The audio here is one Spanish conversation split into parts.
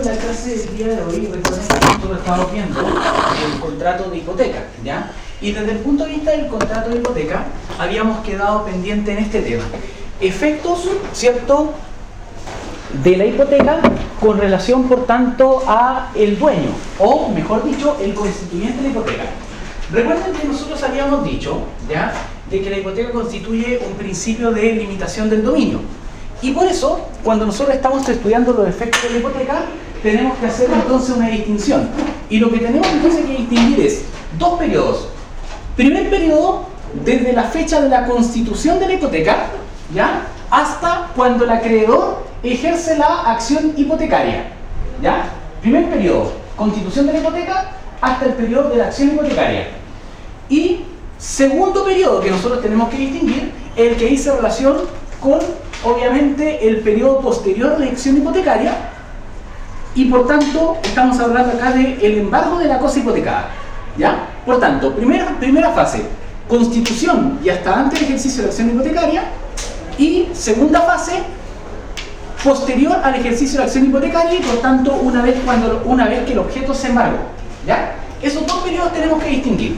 en la clase del día de hoy, recuerden que nosotros estamos viendo el contrato de hipoteca, ¿ya? Y desde el punto de vista del contrato de hipoteca, habíamos quedado pendiente en este tema. Efectos, ¿cierto?, de la hipoteca con relación, por tanto, a el dueño, o mejor dicho, el constituyente de la hipoteca. Recuerden que nosotros habíamos dicho, ¿ya?, de que la hipoteca constituye un principio de limitación del dominio. Y por eso, cuando nosotros estamos estudiando los efectos de la hipoteca, tenemos que hacer entonces una distinción. Y lo que tenemos entonces que distinguir es dos periodos. Primer periodo, desde la fecha de la constitución de la hipoteca, ¿ya?, hasta cuando el acreedor ejerce la acción hipotecaria, ¿ya? Primer periodo, constitución de la hipoteca, hasta el periodo de la acción hipotecaria. Y segundo periodo que nosotros tenemos que distinguir, el que dice relación con, obviamente, el periodo posterior a la acción hipotecaria, y por tanto, estamos hablando acá del embargo de la cosa hipotecada, ¿ya? Por tanto, primera fase, constitución y hasta antes del ejercicio de la acción hipotecaria, y segunda fase, posterior al ejercicio de la acción hipotecaria, y por tanto, una vez que el objeto se embargó, ¿ya? Esos dos periodos tenemos que distinguir.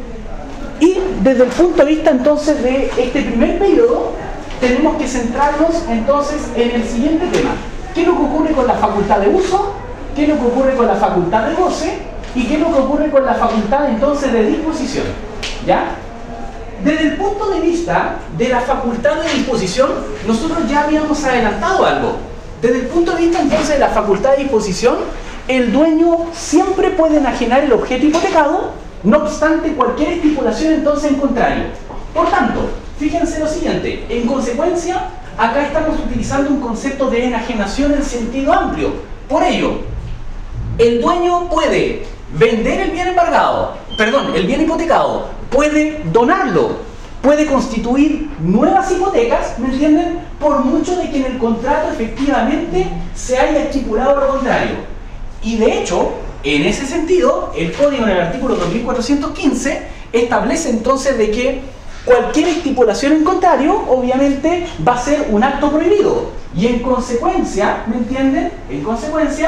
Y desde el punto de vista entonces de este primer periodo, tenemos que centrarnos entonces en el siguiente tema. ¿Qué es lo que ocurre con la facultad de uso? ¿Qué es lo que ocurre con la facultad de goce? ¿Y qué es lo que ocurre con la facultad entonces de disposición? ¿Ya? Desde el punto de vista de la facultad de disposición, nosotros ya habíamos adelantado algo. Desde el punto de vista entonces de la facultad de disposición, el dueño siempre puede enajenar el objeto hipotecado, no obstante cualquier estipulación entonces en contrario. Por tanto, fíjense lo siguiente, en consecuencia, acá estamos utilizando un concepto de enajenación en sentido amplio. Por ello, el dueño puede vender el bien el bien hipotecado, puede donarlo, puede constituir nuevas hipotecas, ¿me entienden?, por mucho de que en el contrato efectivamente se haya estipulado lo contrario. Y de hecho, en ese sentido, el código en el artículo 2415 establece entonces de que cualquier estipulación en contrario, obviamente, va a ser un acto prohibido. Y en consecuencia, ¿me entienden?, en consecuencia,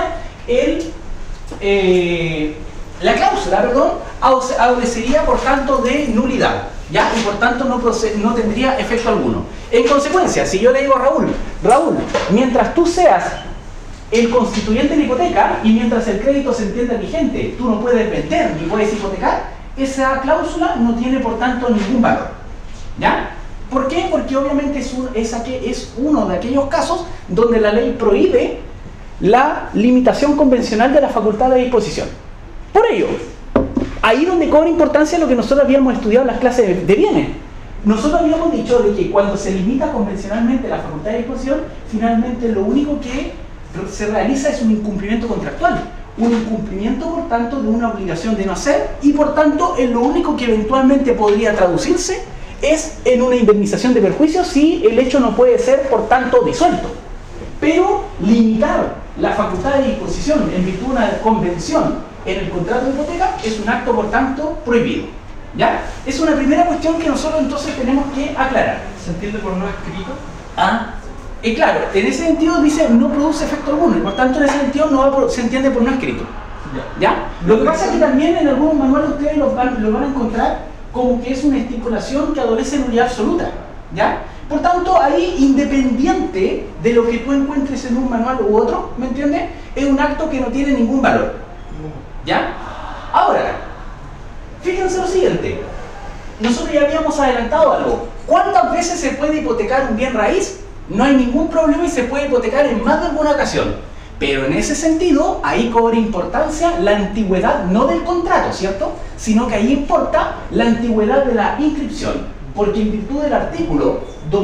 la cláusula, adolecería por tanto de nulidad, ¿ya? Y por tanto no tendría efecto alguno. En consecuencia, si yo le digo a Raúl, mientras tú seas el constituyente de la hipoteca y mientras el crédito se entienda vigente, tú no puedes vender ni puedes hipotecar, esa cláusula no tiene por tanto ningún valor, ¿ya? ¿Por qué? Porque obviamente es uno de aquellos casos donde la ley prohíbe la limitación convencional de la facultad de disposición. Por ello, ahí donde cobra importancia lo que nosotros habíamos estudiado en las clases de bienes. Nosotros habíamos dicho de que cuando se limita convencionalmente la facultad de disposición, finalmente lo único que se realiza es un incumplimiento contractual. Un incumplimiento, por tanto, de una obligación de no hacer, y por tanto, en lo único que eventualmente podría traducirse es en una indemnización de perjuicios si el hecho no puede ser, por tanto, disuelto. Pero limitar la facultad de disposición en virtud de una convención en el contrato de hipoteca es un acto, por tanto, prohibido, ¿ya? Es una primera cuestión que nosotros entonces tenemos que aclarar. ¿Se entiende por no escrito? Claro, en ese sentido dice no produce efecto alguno, y por tanto en ese sentido se entiende por no escrito, ¿ya? Lo que pasa es que también en algunos manuales ustedes lo van a encontrar como que es una estipulación que adolece de nulidad absoluta, ¿ya? Por tanto, ahí, independiente de lo que tú encuentres en un manual u otro, ¿me entiendes?, es un acto que no tiene ningún valor, ¿ya? Ahora, fíjense lo siguiente, nosotros ya habíamos adelantado algo. ¿Cuántas veces se puede hipotecar un bien raíz? No hay ningún problema y se puede hipotecar en más de alguna ocasión. Pero en ese sentido, ahí cobra importancia la antigüedad, no del contrato, ¿cierto?, sino que ahí importa la antigüedad de la inscripción. Porque en virtud del artículo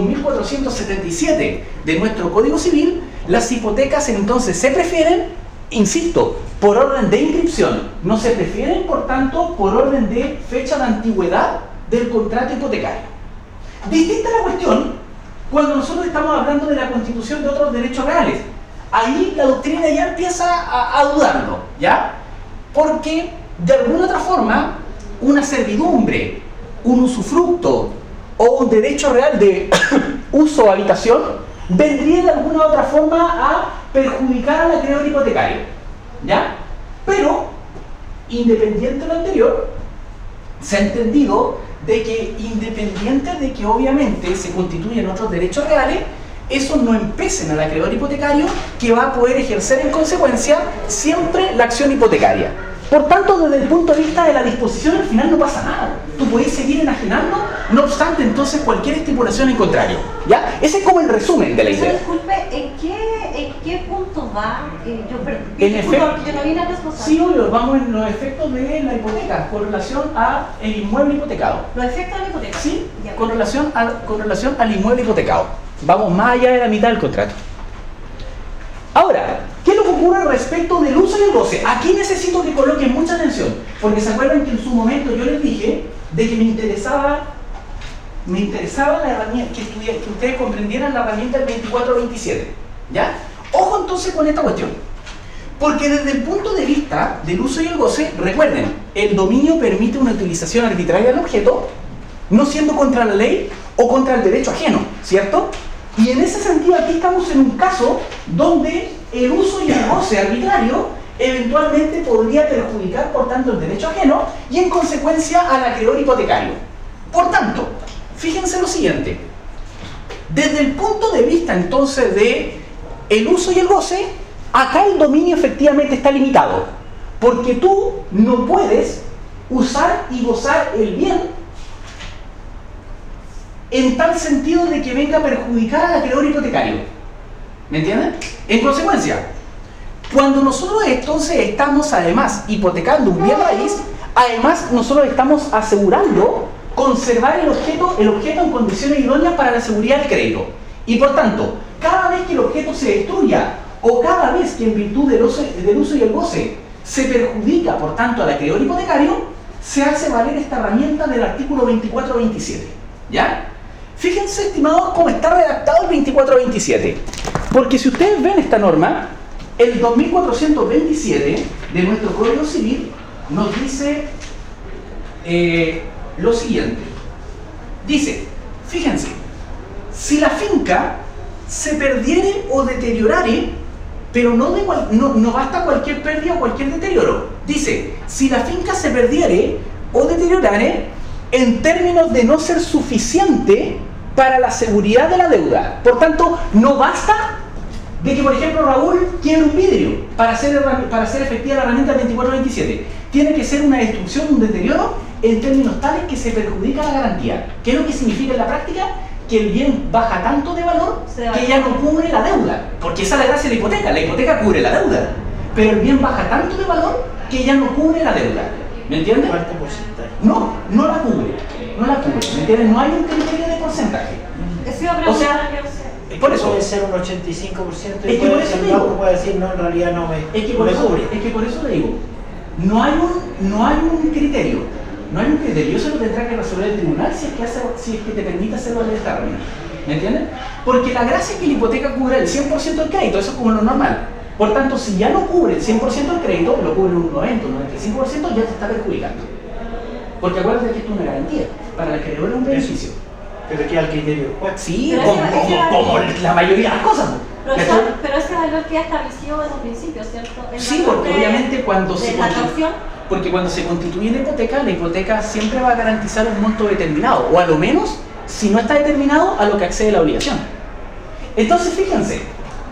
2477 de nuestro Código Civil, las hipotecas entonces se prefieren, insisto, por orden de inscripción, no se prefieren, por tanto, por orden de fecha de antigüedad del contrato hipotecario. Distinta la cuestión cuando nosotros estamos hablando de la constitución de otros derechos reales. Ahí la doctrina ya empieza a dudarlo, ¿ya? Porque, de alguna otra forma, una servidumbre, un usufructo o un derecho real de uso o habitación vendría de alguna otra forma a perjudicar al acreedor hipotecario. ¿ya? Pero, independiente de lo anterior, se ha entendido de que independiente de que obviamente se constituyen otros derechos reales, esos no empecen al acreedor hipotecario, que va a poder ejercer en consecuencia siempre la acción hipotecaria. Por tanto, desde el punto de vista de la disposición, al final no pasa nada. Tú puedes seguir enajenando, no obstante entonces cualquier estipulación en contrario. ¿Ya? Ese es como el resumen de la idea. Disculpe, ¿en qué punto va? En efecto, yo no vi la respuesta. sí, obvio, vamos en los efectos de la hipoteca con relación al inmueble hipotecado. ¿Los efectos de la hipoteca? Sí, Ya, con relación al inmueble hipotecado. Vamos más allá de la mitad del contrato. Ahora, ¿qué es lo que ocurre respecto del uso y el goce? Aquí necesito que coloquen mucha atención, porque se acuerdan que en su momento yo les dije de que me interesaba la herramienta, que ustedes comprendieran la herramienta del 2427, ¿ya? Ojo entonces con esta cuestión, porque desde el punto de vista del uso y el goce, recuerden, el dominio permite una utilización arbitraria del objeto, no siendo contra la ley o contra el derecho ajeno, ¿cierto? Y en ese sentido aquí estamos en un caso donde el uso y el goce arbitrario eventualmente podría perjudicar por tanto el derecho ajeno y en consecuencia al acreedor hipotecario. Por tanto, fíjense lo siguiente, desde el punto de vista entonces de el uso y el goce, acá el dominio efectivamente está limitado, porque tú no puedes usar y gozar el bien en tal sentido de que venga a perjudicar al acreedor hipotecario. ¿Me entienden? En consecuencia, cuando nosotros entonces estamos además hipotecando un bien raíz, además nosotros estamos asegurando conservar el objeto en condiciones idóneas para la seguridad del crédito. Y por tanto, cada vez que el objeto se destruya o cada vez que en virtud del uso y el goce se perjudica por tanto al acreedor hipotecario, se hace valer esta herramienta del artículo 2427. ¿Ya? Fíjense, estimados, cómo está redactado el 2427. Porque si ustedes ven esta norma, el 2427 de nuestro Código Civil nos dice lo siguiente. Dice, fíjense, si la finca se perdiere o deteriorare, pero no basta cualquier pérdida o cualquier deterioro. Dice, si la finca se perdiere o deteriorare en términos de no ser suficiente para la seguridad de la deuda. Por tanto, no basta de que, por ejemplo, Raúl quiebre un vidrio para hacer efectiva la herramienta 2427. Tiene que ser una destrucción, un deterioro, en términos tales que se perjudica la garantía. ¿Qué es lo que significa en la práctica? Que el bien baja tanto de valor que ya no cubre la deuda. Porque esa es la gracia de la hipoteca cubre la deuda. Pero el bien baja tanto de valor que ya no cubre la deuda. ¿Me entiendes? ¿Cuánto porcentaje? No la cubre. ¿Me entiendes? No hay un criterio de porcentaje. O sea, por eso. Puede ser un 85% y el banco puede decir, no, en realidad no me cubre. Es que por eso le digo, no hay un criterio. No hay un criterio. Eso lo tendrá que resolver el tribunal si es que te permite hacer valer esta herramienta. ¿Me entiendes? Porque la gracia es que la hipoteca cubre el 100% del crédito, eso es como lo normal. Por tanto, si ya no cubre el 100% del crédito, lo cubre un 90, un 95%, ya te está perjudicando. Porque acuérdate que esto es una garantía. Para el acreedor es un beneficio. Pero queda el criterio del juez. Sí, como la mayoría de las cosas. Pero ese valor queda establecido en un principio, ¿cierto? Sí, porque obviamente cuando se constituye la hipoteca siempre va a garantizar un monto determinado, o a lo menos, si no está determinado, a lo que accede la obligación. Entonces, fíjense,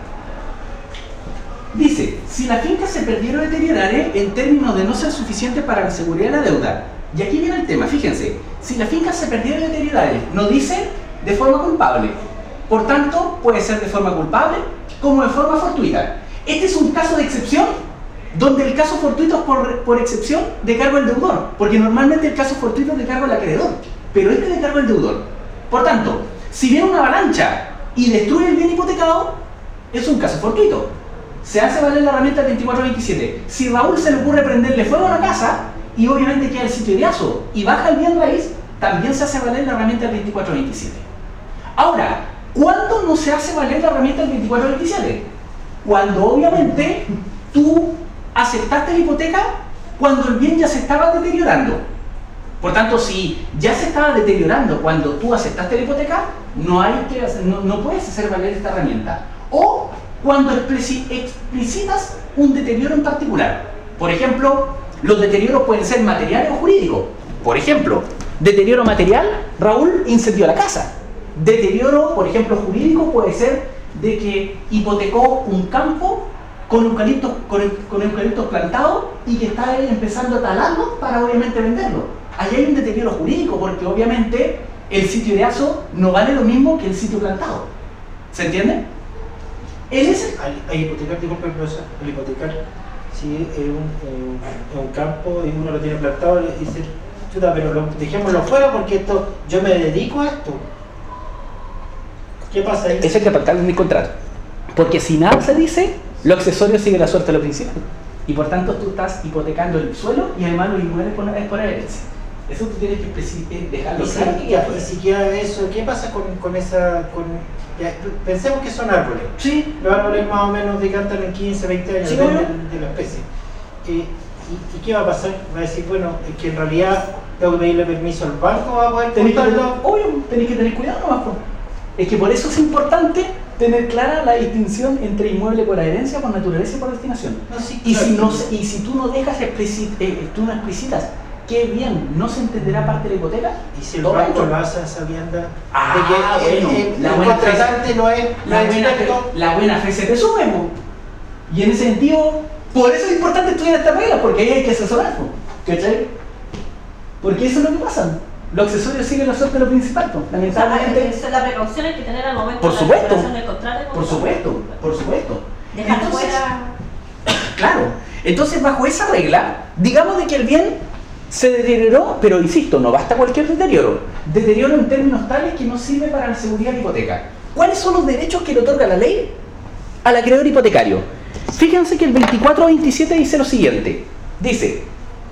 dice, si la finca se perdiera o deteriorare en términos de no ser suficiente para la seguridad de la deuda, y aquí viene el tema, fíjense, si la finca se perdiera o deteriorare, no dice de forma culpable, por tanto, puede ser de forma culpable como de forma fortuita. Este es un caso de excepción, donde el caso fortuito es por excepción de cargo del deudor, porque normalmente el caso fortuito es de cargo del acreedor, pero este es de cargo del deudor. Por tanto, si viene una avalancha y destruye el bien hipotecado, es un caso fortuito. Se hace valer la herramienta 2427. Si Raúl se le ocurre prenderle fuego a la casa, y obviamente queda el sitio de aso y baja el bien raíz, también se hace valer la herramienta 2427. Ahora, ¿cuándo no se hace valer la herramienta 2427? Cuando obviamente tú aceptaste la hipoteca cuando el bien ya se estaba deteriorando. Por tanto, si ya se estaba deteriorando cuando tú aceptaste la hipoteca, no puedes hacer valer esta herramienta. O cuando explicitas un deterioro en particular. Por ejemplo, los deterioros pueden ser materiales o jurídicos. Por ejemplo, deterioro material, Raúl incendió la casa. Deterioro, por ejemplo, jurídico puede ser de que hipotecó un campo con eucaliptos plantados y que está empezando a talarlo para obviamente venderlo. Ahí hay un deterioro jurídico porque obviamente el sitio de aso no vale lo mismo que el sitio plantado. ¿Se entiende? Al hipotecar, disculpe, profesor, al hipotecar, si es un campo y uno lo tiene plantado y dice, chuta, pero dejémoslo fuera porque esto, yo me dedico a esto. ¿Qué pasa ahí? Eso hay que pactarlo en el contrato. Porque si nada se dice, lo accesorio sigue la suerte de lo principal. Y por tanto tú estás hipotecando el suelo y además los inmuebles es por herencia. Eso tú tienes que dejarlo claro. Y si queda eso, ¿qué pasa con esa...? Ya, pensemos que son árboles. Sí. Los árboles más o menos decantan en 15, 20 años, Sí, depende de la especie. ¿Y qué va a pasar? Va a decir, bueno, es que en realidad tengo que pedirle permiso al banco para poder cortarlo. Obvio, tenés que tener cuidado nomás. Es que por eso es importante tener clara la distinción entre inmueble por herencia, por naturaleza y por destinación. No, sí, y, claro. si tú no dejas tú no explicitas qué bien no se entenderá parte de la hipoteca. Y si el banco lo hace a sabienda de que el contratante no es la buena fe se presume, po. Y en ese sentido, por eso es importante estudiar esta regla, porque ahí hay que asesorar, ¿cachai? Porque eso es lo que pasa. Los accesorios siguen la suerte de lo principal, po. Lamentablemente. Esa es la precaución hay que tener al momento Por de supuesto. la celebración del contrato. Por supuesto. Dejar Entonces, fuera. claro. Entonces, bajo esa regla, digamos de que el bien se deterioró, pero insisto, no basta cualquier deterioro. Deterioro en términos tales que no sirve para la seguridad de la hipoteca. ¿Cuáles son los derechos que le otorga la ley al acreedor hipotecario? Fíjense que el 24-27 dice lo siguiente. Dice,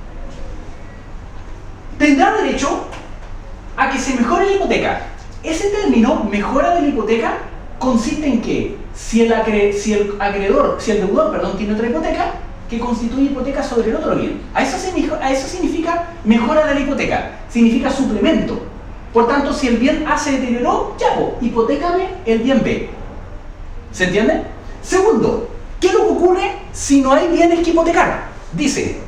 tendrá derecho a que se mejore la hipoteca. Ese término, mejora de la hipoteca, consiste en que si el deudor, tiene otra hipoteca, que constituye hipoteca sobre el otro bien. A eso significa mejora de la hipoteca, significa suplemento. Por tanto, si el bien A se deterioró, ya, hipotécame el bien B. ¿Se entiende? Segundo, ¿qué es lo que ocurre si no hay bienes que hipotecar? Dice,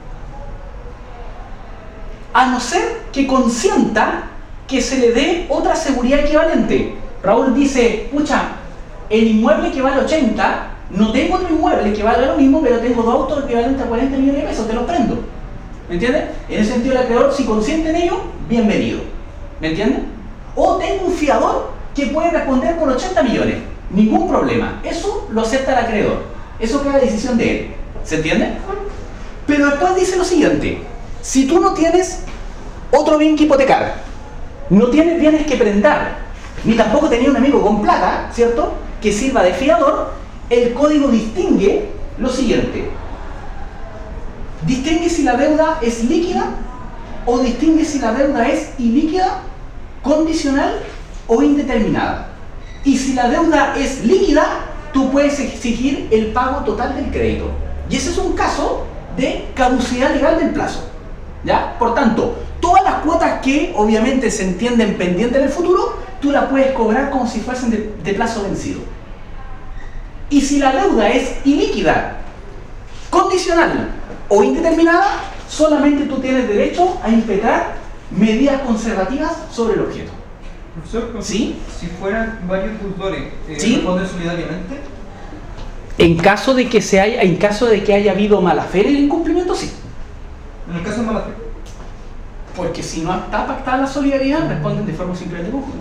a no ser que consienta que se le dé otra seguridad equivalente. Raúl dice, pucha, el inmueble que vale 80, no tengo otro inmueble que valga lo mismo, pero tengo dos autos equivalentes a 40 millones de pesos, te los prendo. ¿Me entiendes? En ese sentido el acreedor, si consiente en ello, bienvenido. ¿Me entiendes? O tengo un fiador que puede responder por 80 millones. Ningún problema. Eso lo acepta el acreedor. Eso queda decisión de él. ¿Se entiende? Pero después dice lo siguiente. Si tú no tienes otro bien que hipotecar, no tienes bienes que prendar, ni tampoco tenías un amigo con plata, ¿cierto?, que sirva de fiador, el código distingue lo siguiente. Distingue si la deuda es líquida o distingue si la deuda es ilíquida, condicional o indeterminada. Y si la deuda es líquida, tú puedes exigir el pago total del crédito. Y ese es un caso de caducidad legal del plazo. ¿Ya? Por tanto, todas las cuotas que obviamente se entienden pendientes en el futuro, tú las puedes cobrar como si fuesen de plazo vencido. Y si la deuda es ilíquida, condicional o indeterminada, solamente tú tienes derecho a impetrar medidas conservativas sobre el objeto. Profesor, ¿sí? Si fueran varios deudores, ¿sí? ¿responden solidariamente? En caso de que haya habido mala fe en el incumplimiento, sí. En el caso de mala fe. Porque si no está pactada la solidaridad, responden de forma simplemente conjunta.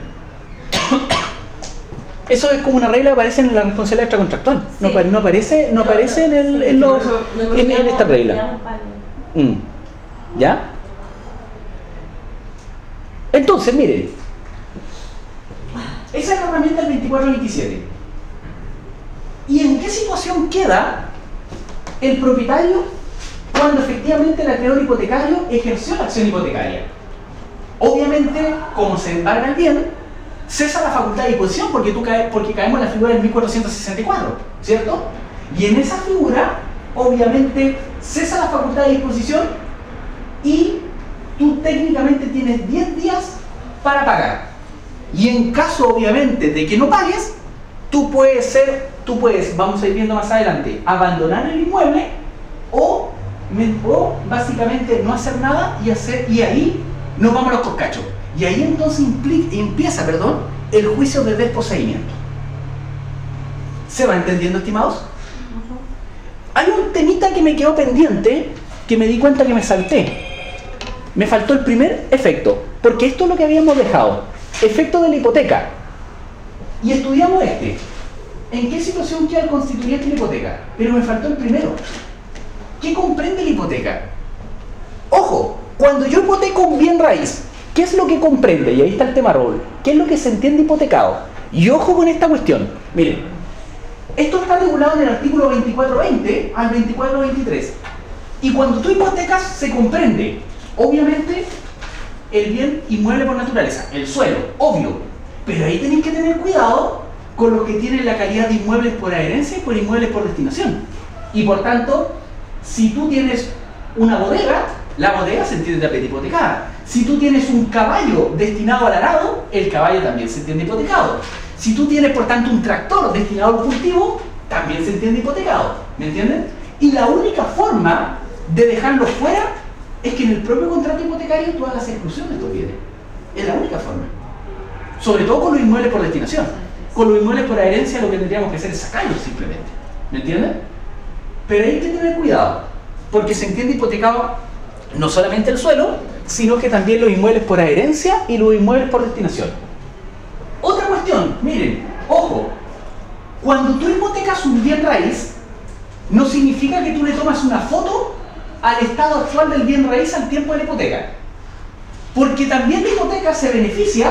Eso es como una regla que aparece en la responsabilidad extracontractual. Sí. No aparece en esta regla. ¿Ya? Entonces, miren. Esa es la herramienta del 24-27. ¿Y en qué situación queda el propietario cuando efectivamente el acreedor hipotecario ejerció la acción hipotecaria? Obviamente, como se embarga el bien, cesa la facultad de disposición porque caemos en la figura del 1464, ¿cierto? Y en esa figura, obviamente, cesa la facultad de disposición y tú técnicamente tienes 10 días para pagar. Y en caso, obviamente, de que no pagues, tú puedes, vamos a ir viendo más adelante, abandonar el inmueble o básicamente no hacer nada y ahí nos vamos a los coscachos. Y ahí entonces empieza el juicio de desposeimiento. ¿Se va entendiendo, estimados? Hay un temita que me quedó pendiente, que me di cuenta que me salté. Me faltó el primer efecto, porque esto es lo que habíamos dejado. Efecto de la hipoteca. Y estudiamos este. ¿En qué situación queda el constituyente de la hipoteca? Pero me faltó el primero. ¿Qué comprende la hipoteca? Ojo, cuando yo hipoteco un bien raíz, ¿qué es lo que comprende? Y ahí está el tema, Raúl. ¿Qué es lo que se entiende hipotecado? Y ojo con esta cuestión. Miren, esto está regulado en el artículo 2420 al 2423. Y cuando tú hipotecas, se comprende, obviamente, el bien inmueble por naturaleza, el suelo, obvio. Pero ahí tenéis que tener cuidado con los que tienen la calidad de inmuebles por adherencia y por inmuebles por destinación. Y por tanto, si tú tienes una bodega, la bodega se entiende tapete hipotecada. Si tú tienes un caballo destinado al arado, el caballo también se entiende hipotecado. Si tú tienes, por tanto, un tractor destinado al cultivo, también se entiende hipotecado. ¿Me entienden? Y la única forma de dejarlo fuera es que en el propio contrato hipotecario tú hagas exclusión de estos bienes. Es la única forma. Sobre todo con los inmuebles por destinación. Con los inmuebles por adherencia lo que tendríamos que hacer es sacarlos simplemente. ¿Me entienden? Pero hay que tener cuidado, porque se entiende hipotecado no solamente el suelo, sino que también los inmuebles por adherencia y los inmuebles por destinación. Otra cuestión, miren, ojo, cuando tú hipotecas un bien raíz, no significa que tú le tomas una foto al estado actual del bien raíz al tiempo de la hipoteca. Porque también la hipoteca se beneficia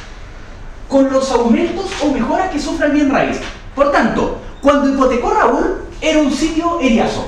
con los aumentos o mejoras que sufre el bien raíz. Por tanto, cuando hipotecó Raúl, era un sitio eriazo.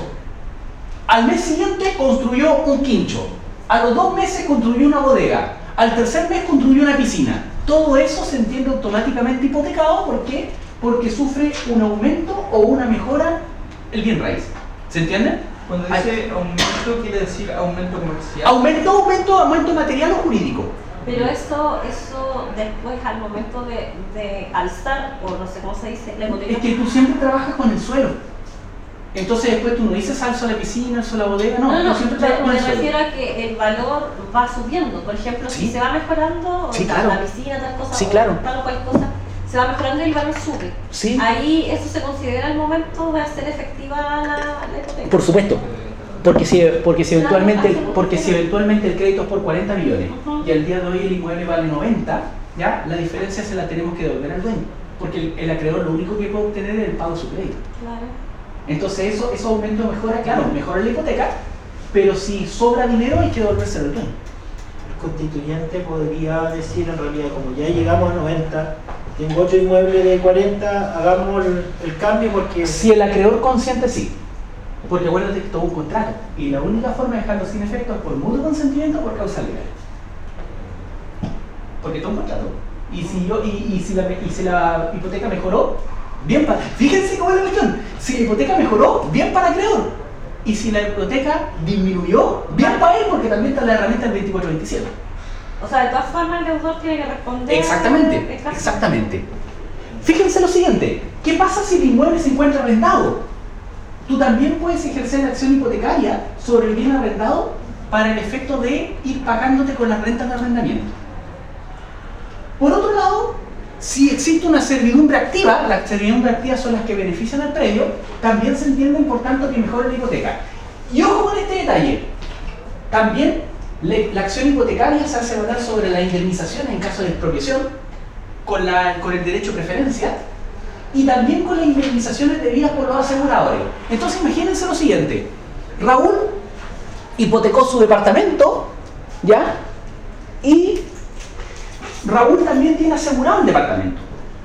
Al mes siguiente construyó un quincho. A los 2 meses construyó una bodega. Al tercer mes construyó una piscina. Todo eso se entiende automáticamente hipotecado. ¿Por qué? Porque sufre un aumento o una mejora el bien raíz. ¿Se entiende? Cuando dice aumento, quiere decir aumento comercial. Aumento material o jurídico. Pero eso después al momento de alzar, o no sé cómo se dice, la hipoteca. Es que tú siempre trabajas con el suelo. Entonces después tú no dices alzo a la piscina, alzo a la bodega, no, tú siempre trabajas con el me suelo. refiero a que el valor va subiendo. Por ejemplo, Sí. si se va mejorando, Sí, o claro. la piscina, tal cosa, Sí, o claro. tal o cual cosa, se va mejorando y el valor sube. Sí. Ahí eso se considera el momento de hacer efectiva la hipoteca. Por supuesto. Porque si eventualmente el crédito es por 40 millones y al día de hoy el inmueble vale 90, ¿ya? La diferencia se la tenemos que devolver al dueño. Porque el acreedor lo único que puede obtener es el pago de su crédito. Claro. Entonces eso aumento mejora, claro, mejora la hipoteca, pero si sobra dinero hay que devolvérselo al dueño. El constituyente podría decir en realidad, como ya llegamos a 90, tengo otro inmueble de 40, hagamos el cambio porque... Si el acreedor consciente, sí. Porque acuérdate que es todo un contrato. Y la única forma de dejarlo sin efecto es por mutuo consentimiento o por causa legal. Porque es todo un contrato. Y si la hipoteca mejoró, bien para... Fíjense cómo es la cuestión. Si la hipoteca mejoró, bien para el acreedor. Y si la hipoteca disminuyó, bien para él, porque también está la herramienta del 2427. O sea, de todas formas el deudor tiene que responder. Exactamente. Fíjense lo siguiente. ¿Qué pasa si el inmueble se encuentra arrendado? Tú también puedes ejercer acción hipotecaria sobre el bien arrendado para el efecto de ir pagándote con las rentas de arrendamiento. Por otro lado, si existe una servidumbre activa, las servidumbres activas son las que benefician al predio, también se entienden por tanto que mejora la hipoteca. Y ojo con este detalle, también la acción hipotecaria se hace valer sobre la indemnización en caso de expropiación, con el derecho a preferencia, y también con las indemnizaciones debidas por los aseguradores. Entonces imagínense lo siguiente, Raúl hipotecó su departamento, ¿ya? Y Raúl también tiene asegurado el departamento.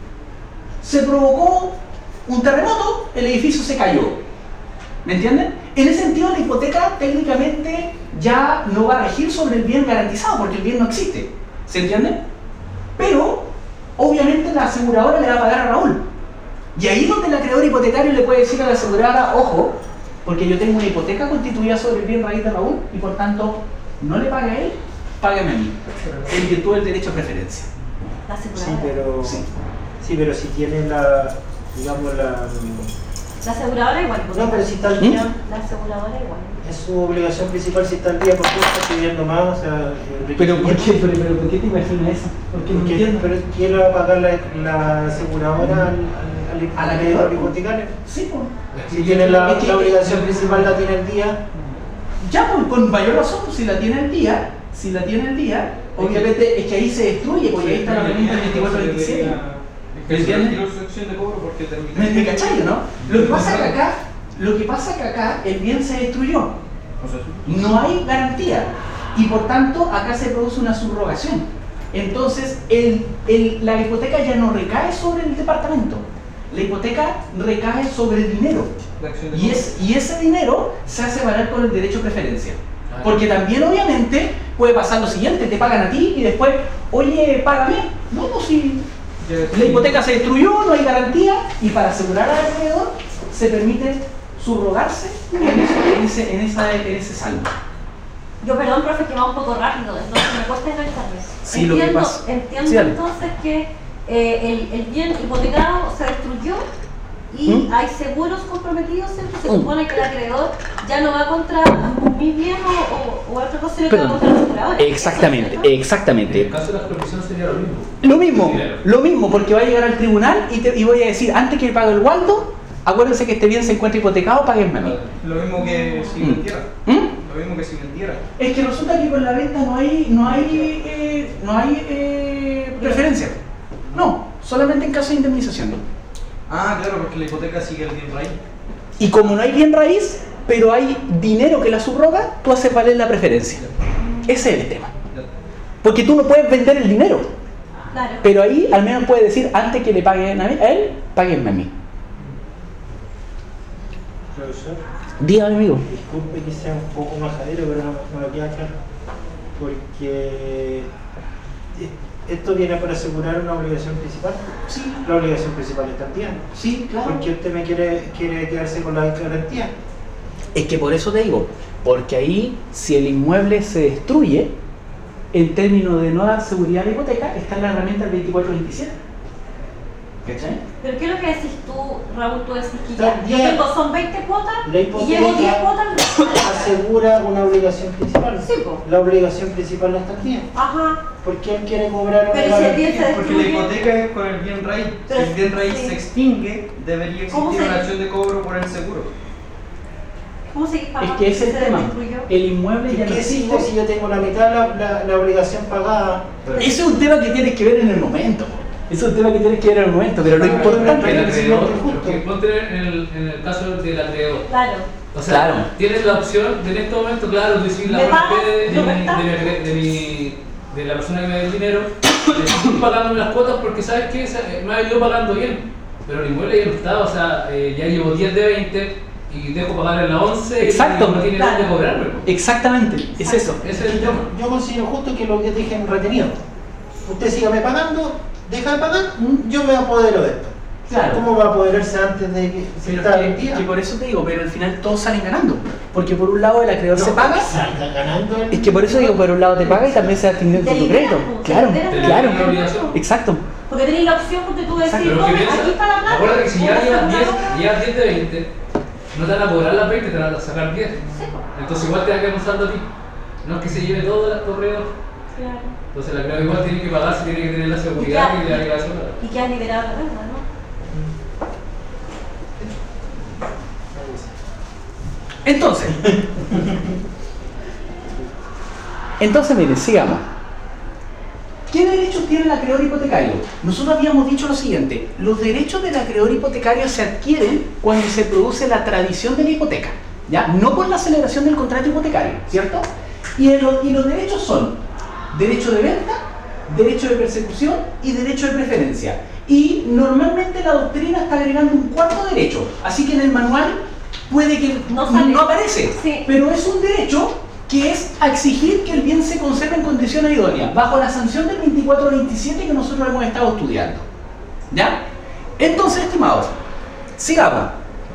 Se provocó un terremoto, el edificio se cayó. ¿Me entienden? En ese sentido la hipoteca técnicamente ya no va a regir sobre el bien garantizado porque el bien no existe. ¿Se entiende? Pero obviamente la aseguradora le va a pagar a Raúl. Y ahí es donde el acreedor hipotecario le puede decir a la aseguradora, ojo, porque yo tengo una hipoteca constituida sobre el bien raíz de Raúl y por tanto no le pague a él, págame a mí, en virtud del derecho a preferencia. La Sí, aseguradora. pero si tiene la digamos, La aseguradora igual. no, pero si está al día, La aseguradora igual. es su obligación principal si está al día, porque está pidiendo más, o sea, ¿Pero por qué? ¿Pero por qué te imaginas eso? Porque no entiendo. pero ¿quién le va a pagar la aseguradora al acreedor hipotecario? Sí, pues. Si tiene la Es que- obligación principal, la tiene al día. Ya, pues, con mayor razón, pues, si la tiene el día, obviamente es que ahí se destruye, porque ahí está la herramienta del 24-27. Que se retiró su acción de cobro porque terminó. ¿Me cachai, no? Lo que pasa que acá el bien se destruyó. O sea, No hay garantía. Y por tanto, acá se produce una subrogación. Entonces, la hipoteca ya no recae sobre el departamento. La hipoteca recae sobre el dinero. la acción de Y, cobro. y ese dinero se hace valer con el derecho de preferencia. Porque también, obviamente, puede pasar lo siguiente: te pagan a ti y después, oye, págame. No, pues si la hipoteca se destruyó, no hay garantía, y para asegurar al acreedor se permite subrogarse en ese saldo. Yo, perdón, profe, que va un poco rápido, entonces me cuesta engancharme. Sí, lo que pasa. Entiendo Sí, dale. entonces que el bien hipotecado se destruyó y hay seguros comprometidos, ¿cierto? Se supone que el acreedor ya no va contra mi bien o otra cosa, sino que va contra el asegurador. Exactamente. En el caso de la expropiación sería lo mismo. Lo mismo, porque va a llegar al tribunal y voy a decir, antes que pague el Waldo, acuérdense que este bien se encuentra hipotecado, páguenme a mí. Lo mismo que si vendiera. Lo mismo que si vendiera. Es que resulta que con la venta no hay preferencia. No, solamente en caso de indemnización. Ah, claro, porque la hipoteca sigue el bien raíz. Y como no hay bien raíz, pero hay dinero que la subroga, tú haces valer la preferencia. Ese es el tema. Porque tú no puedes vender el dinero, Claro. pero ahí al menos puedes decir, antes que le paguen a él, páguenme a mí. Profesor, Dígame, amigo. disculpe que sea un poco majadero, pero no me queda claro. Porque esto viene para asegurar una obligación principal. Sí, La obligación principal está al día. sí, claro. ¿Por qué usted me quiere quedarse con la garantía? Es que por eso te digo, porque ahí, si el inmueble se destruye, en términos de no dar seguridad a la hipoteca, está en la herramienta del 24-27. ¿Cachai? Pero ¿qué es lo que decís tú, Raúl? Tú decís que Está ya, yo bien. tengo, son 20 cuotas La y llevo 10 hipoteca cuotas. asegura una obligación principal. Sí, po. La obligación principal no está al día. Ajá. Porque él quiere cobrar una Pero si el bien se garantía. Porque la destruye. hipoteca es con el bien raíz. Si Pero el bien raíz sí. se extingue, debería ¿Cómo existir se- una acción de cobro por el seguro. ¿Cómo se paga? Es que ese es el se tema. destruyó? El inmueble ya no ¿Qué existe. sigo si yo tengo la mitad la obligación pagada? Ese es un tema que tienes que ver en el momento. Ese es un tema que tienes que ver en el momento, pero lo importante El el acreedor, justo. porque ponte en el caso del acreedor. Claro. O sea, Claro. tienes la opción de en este momento, claro, decir la ¿Me pagas? parte ¿Lo prestas? de la persona que me da el dinero, de seguir pagándome las cuotas porque sabes que me ha ido pagando bien, pero el inmueble ya no está, o sea, ya llevo 10 de 20 y dejo pagar en la 11 Exacto. y no tiene Claro. dónde cobrarme. Exactamente, es eso. Ese es el tema. Yo considero justo que lo que dejen retenido. Usted sígame pagando, deja de pagar, yo me apodero de esto. Claro. ¿Cómo va a apoderarse antes de que se Pero está es el que, día? que por eso te digo, pero al final todos salen ganando. Porque por un lado el acreedor se paga, Salga ganando el... es que por eso digo, por un lado te paga y también se da atendiendo Te tu crédito. liberas, Claro, te liberas. claro. Una obligación. Exacto. Porque tenéis la opción porque tú decís, Pero no, que aquí piensa, está la plata. acuérdate que si o ya hacer llevas una 10, otra. llevas 10 de 20, no te van a cobrar las 20, te van a sacar 10. Sí, po. Entonces igual te va a quedar un saldo a ti. No es que se lleve todo el correo. Claro. Entonces el acreedor igual tiene que pagar, si tiene que tener la seguridad Y y la obligación. Y que has liberado la deuda, ¿no? Entonces miren, sigamos. ¿Qué derechos tiene el acreedor hipotecario? Nosotros habíamos dicho lo siguiente: los derechos del acreedor hipotecario se adquieren cuando se produce la tradición de la hipoteca, ¿ya? No por la celebración del contrato hipotecario, ¿cierto? Y los derechos son derecho de venta, derecho de persecución y derecho de preferencia. Y normalmente la doctrina está agregando un cuarto derecho, así que en el manual puede que No sale. no aparece, Sí. pero es un derecho que es a exigir que el bien se conserve en condiciones idóneas, bajo la sanción del 24-27 que nosotros hemos estado estudiando. ¿Ya? Entonces, estimados, sigamos.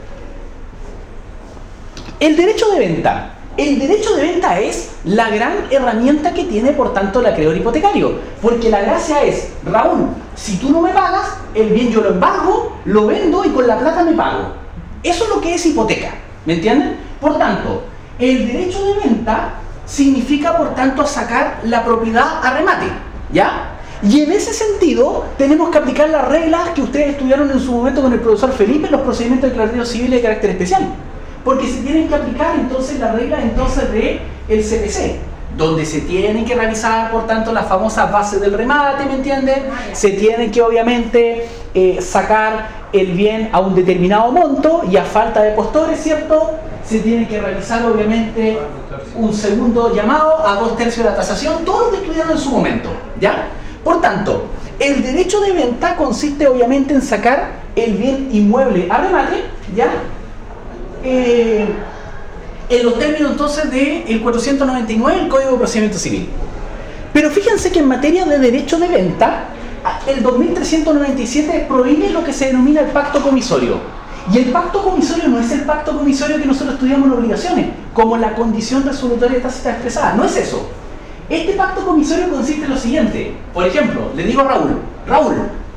El derecho de venta. El derecho de venta es la gran herramienta que tiene, por tanto, el acreedor hipotecario. Porque la gracia es, Raúl, Si tú no me pagas, el bien yo lo embargo, lo vendo y con la plata me pago. Eso es lo que es hipoteca, ¿me entienden? Por tanto, el derecho de venta significa, por tanto, sacar la propiedad a remate, ¿ya? Y en ese sentido, tenemos que aplicar las reglas que ustedes estudiaron en su momento con el profesor Felipe en los procedimientos declaratorios civiles de carácter especial. Porque se tienen que aplicar entonces las reglas entonces de el CPC, donde se tienen que realizar, por tanto, las famosas bases del remate, ¿me entienden? Se tienen que, obviamente, sacar el bien a un determinado monto y a falta de postores, ¿cierto? Se tiene que realizar, obviamente, un segundo llamado a 2/3 de la tasación, todo lo que estudiaron en su momento, ¿ya? Por tanto, el derecho de venta consiste, obviamente, en sacar el bien inmueble a remate, ¿ya? En los términos entonces del 499 del Código de Procedimiento Civil. Pero fíjense que en materia de derecho de venta, el 2397 prohíbe lo que se denomina el pacto comisorio. Y el pacto comisorio no es el pacto comisorio que nosotros estudiamos en obligaciones, como la condición resolutoria tácita expresada, no es eso. Este pacto comisorio consiste en lo siguiente. Por ejemplo, le digo a Raúl, Raúl,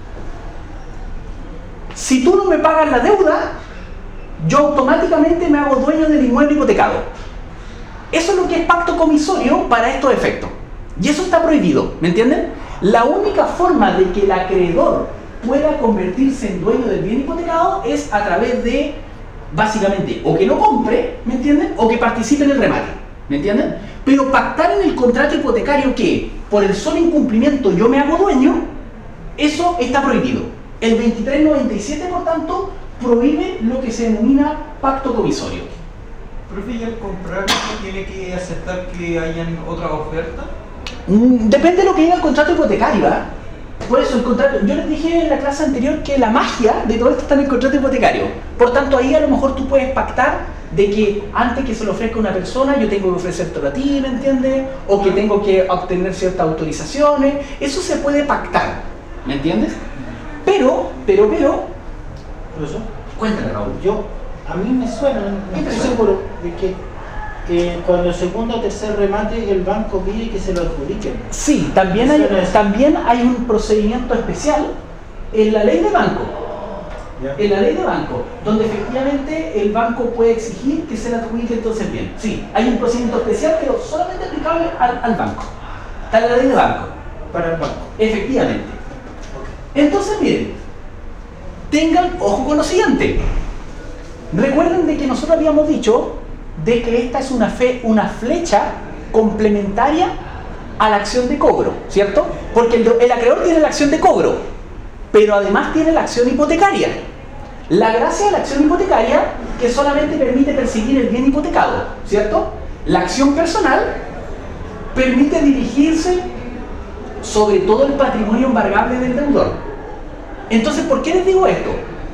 si tú no me pagas la deuda, yo automáticamente me hago dueño del inmueble hipotecado. Eso es lo que es pacto comisorio para estos efectos. Y eso está prohibido, ¿me entienden? La única forma de que el acreedor pueda convertirse en dueño del bien hipotecado es a través de, básicamente, o que no compre, ¿me entienden? O que participe en el remate, ¿me entienden? Pero pactar en el contrato hipotecario que por el solo incumplimiento yo me hago dueño, eso está prohibido. El 2397, por tanto, prohíbe lo que se denomina pacto comisorio. Profe, ¿y al comprar uno tiene que aceptar que hayan otras ofertas? Depende de lo que diga el contrato hipotecario, ¿verdad? Por eso el contrato, yo les dije en la clase anterior que la magia de todo esto está en el contrato hipotecario. Por tanto, ahí a lo mejor tú puedes pactar de que antes que se lo ofrezca a una persona, yo tengo que ofrecerte a ti, ¿me entiendes? O que tengo que obtener ciertas autorizaciones. Eso se puede pactar, ¿me entiendes? Pero, Profesor, cuéntame, Raúl. a mí me suena, no estoy seguro, de que cuando el segundo o tercer remate el banco pide que se lo adjudiquen. Sí, también hay un procedimiento especial en la ley de banco. ¿Ya? En la ley de banco, donde efectivamente el banco puede exigir que se le adjudique entonces bien. Sí, hay un procedimiento especial, pero solamente aplicable al banco. Está en la ley de banco. Para el banco. Efectivamente. Entonces, miren, tengan ojo con lo siguiente. Recuerden de que nosotros habíamos dicho de que esta es una flecha complementaria a la acción de cobro, ¿cierto? Porque el acreedor tiene la acción de cobro, pero además tiene la acción hipotecaria. La gracia de la acción hipotecaria que solamente permite perseguir el bien hipotecado, ¿cierto? La acción personal permite dirigirse sobre todo el patrimonio embargable del deudor. Entonces, ¿por qué les digo esto?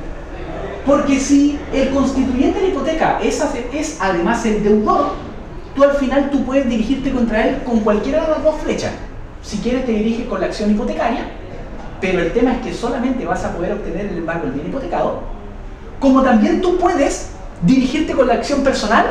Porque si el constituyente de la hipoteca es además el deudor, tú al final tú puedes dirigirte contra él con cualquiera de las dos flechas. Si quieres te diriges con la acción hipotecaria, pero el tema es que solamente vas a poder obtener el embargo del bien hipotecado, como también tú puedes dirigirte con la acción personal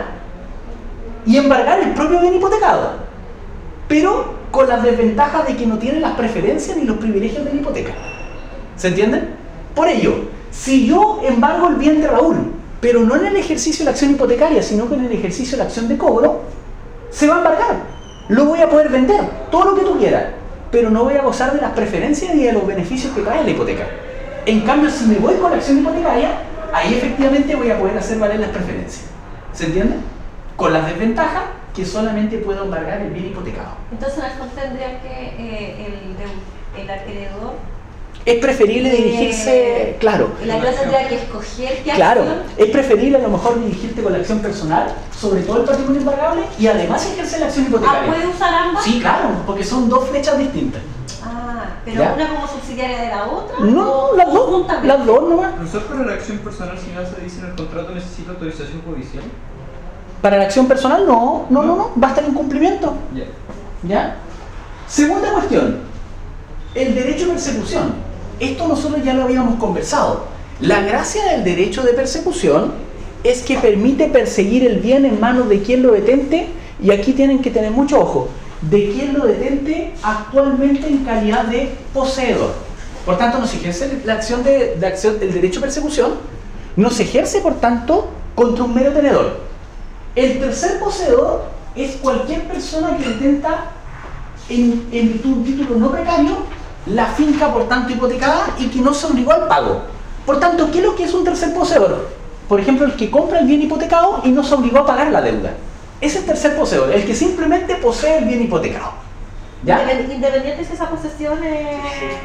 y embargar el propio bien hipotecado, pero con las desventajas de que no tiene las preferencias ni los privilegios de la hipoteca. ¿Se entienden? Por ello, si yo embargo el bien de Raúl, pero no en el ejercicio de la acción hipotecaria, sino que en el ejercicio de la acción de cobro, se va a embargar. Lo voy a poder vender, todo lo que tú quieras, pero no voy a gozar de las preferencias ni de los beneficios que trae la hipoteca. En cambio, si me voy con la acción hipotecaria, ahí efectivamente voy a poder hacer valer las preferencias. ¿Se entiende? Con las desventajas que solamente puedo embargar el bien hipotecado. Entonces, al fondo tendría que el acreedor... Es preferible dirigirse, claro. El acreedor tendría que escoger qué Claro, acción. es preferible a lo mejor dirigirte con la acción personal, sobre todo el patrimonio embargable, y además ejercer la acción hipotecaria. ¿Puede usar ambas? Sí, claro, porque son dos flechas distintas. Pero ¿Ya? una como subsidiaria de la otra. No, o las dos, juntamente? las dos nomás. Profesor, para la acción personal, si no se dice en el contrato, necesita autorización judicial. Para la acción personal no, va a estar en cumplimiento. Ya. ¿Ya? Segunda cuestión, el derecho de persecución. Esto nosotros ya lo habíamos conversado. La gracia del derecho de persecución es que permite perseguir el bien en manos de quien lo detente, y aquí tienen que tener mucho ojo, de quien lo detente actualmente en calidad de poseedor. Por tanto, no se ejerce la acción el derecho de persecución, no se ejerce, por tanto, contra un mero tenedor. El tercer poseedor es cualquier persona que intenta, en virtud de un título no precario, la finca, por tanto, hipotecada y que no se obligó al pago. Por tanto, ¿qué es lo que es un tercer poseedor? Por ejemplo, el que compra el bien hipotecado y no se obligó a pagar la deuda. Ese es el tercer poseedor, el que simplemente posee el bien hipotecado. ¿Ya? Independiente si esa posesión es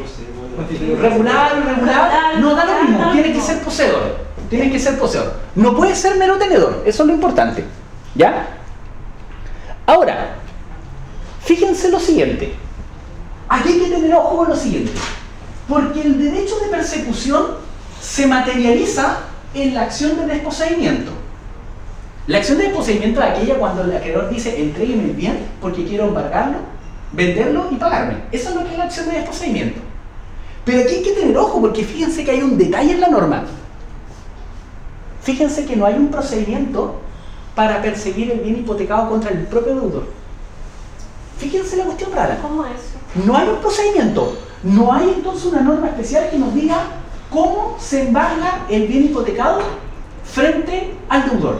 Regular, irregular, no da lo mismo, tiene que ser poseedor. Tiene que ser poseedor. No puede ser mero tenedor, eso es lo importante. ¿Ya? Ahora, fíjense lo siguiente. Aquí hay que tener ojo con lo siguiente. Porque el derecho de persecución se materializa en la acción de desposeimiento. La acción de desposeimiento es aquella cuando el acreedor dice: entrégueme el bien porque quiero embargarlo, venderlo y pagarme. Eso es lo que es la acción de desposeimiento. Pero aquí hay que tener ojo, porque fíjense que hay un detalle en la norma. Fíjense que no hay un procedimiento para perseguir el bien hipotecado contra el propio deudor. Fíjense la cuestión rara. ¿Cómo es? No hay un procedimiento. No hay entonces una norma especial que nos diga cómo se embarga el bien hipotecado frente al deudor.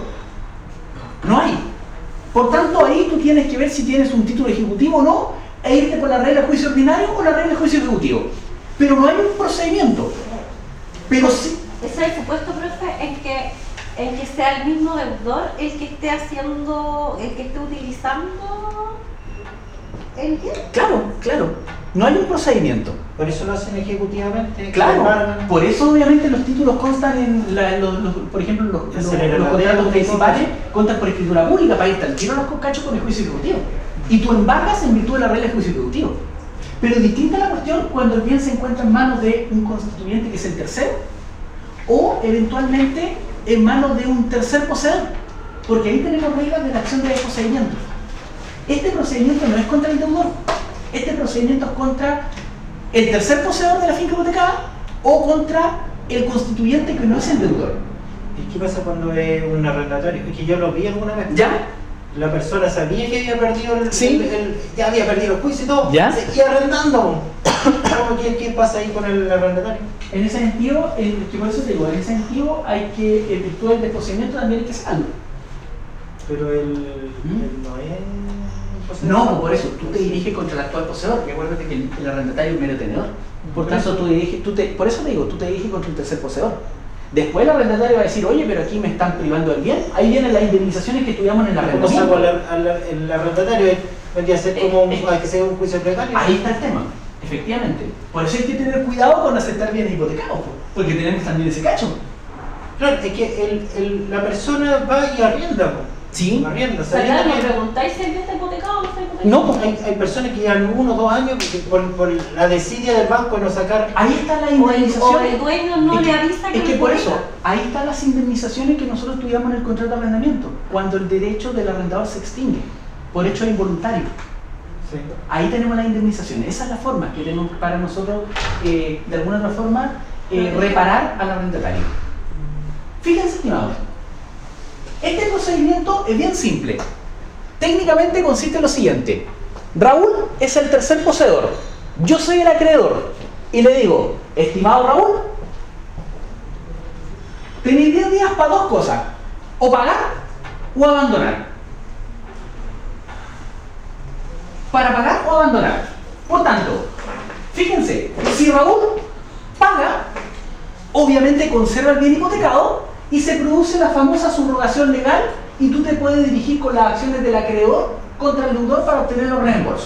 No hay. Por tanto, ahí tú tienes que ver si tienes un título ejecutivo o no, e irte por la regla de juicio ordinario o la regla de juicio ejecutivo. Pero no hay un procedimiento. Pero sí. Ese es el supuesto, profe, en que sea el mismo deudor el que esté haciendo, el que esté utilizando el bien. Claro, claro. No hay un procedimiento. Por eso lo hacen ejecutivamente. Claro, por eso obviamente los títulos constan en, por ejemplo, los contratos principales constan por escritura pública para irte al tiro los cachos con el juicio ejecutivo. Y tú embargas en virtud de la regla de juicio ejecutivo. Pero distinta la cuestión cuando el bien se encuentra en manos de un constituyente que es el tercero, o eventualmente en manos de un tercer poseedor, porque ahí tenemos reglas de la acción de desposeimiento. Este procedimiento no es contra el deudor, este procedimiento es contra el tercer poseedor de la finca hipotecada o contra el constituyente que no es el deudor. ¿Y qué pasa cuando es un arrendatario? Es que yo lo vi alguna vez. ¿Ya? La persona sabía que había perdido ¿Sí? ya había perdido el juicio y todo. ¿Ya? Seguía arrendando. ¿Qué pasa ahí con el arrendatario? En ese sentido, que por eso te digo, en ese sentido hay que, en virtud del desposeimiento también hay que sacarlo. Pero él no es... No, por eso, tú te diriges contra el actual poseedor, y acuérdate que el arrendatario es mero tenedor. Por tanto, por eso te digo, tú te diriges contra el tercer poseedor. Después el arrendatario va a decir: oye, pero aquí me están privando del bien. Ahí vienen las indemnizaciones que estudiamos en el arrendamiento. ¿Cómo saco el arrendatario? ¿Vendría a ser como hay que ser un juicio precario? Ahí está el tema, efectivamente. Por eso hay que tener cuidado con aceptar bienes hipotecados, porque tenemos también ese cacho. Claro, es que la persona va y arrienda. Sí. Arrienda. ¿Verdad? ¿Me preguntáis si el bien está hipotecado o no está hipotecado? No, pues hay personas que llevan 1 o 2 años por la desidia del banco de no sacar. ahí están las O indemnizaciones. el dueño no le avisa que Es que lo por hipoteca. eso, ahí están las indemnizaciones que nosotros estudiamos en el contrato de arrendamiento, cuando el derecho del arrendador se extingue por hecho involuntario. Sí. Ahí tenemos las indemnizaciones. Esa es la forma que tenemos para nosotros, de alguna otra forma, reparar al arrendatario. Fíjense, estimados, este procedimiento es bien simple. Técnicamente consiste en lo siguiente: Raúl es el tercer poseedor, yo soy el acreedor, y le digo: estimado Raúl, tenéis 10 días para dos cosas: o pagar o abandonar. Para pagar o abandonar. Por tanto, fíjense, si Raúl paga, obviamente conserva el bien hipotecado y se produce la famosa subrogación legal, y tú te puedes dirigir con las acciones del acreedor contra el deudor para obtener los reembolsos.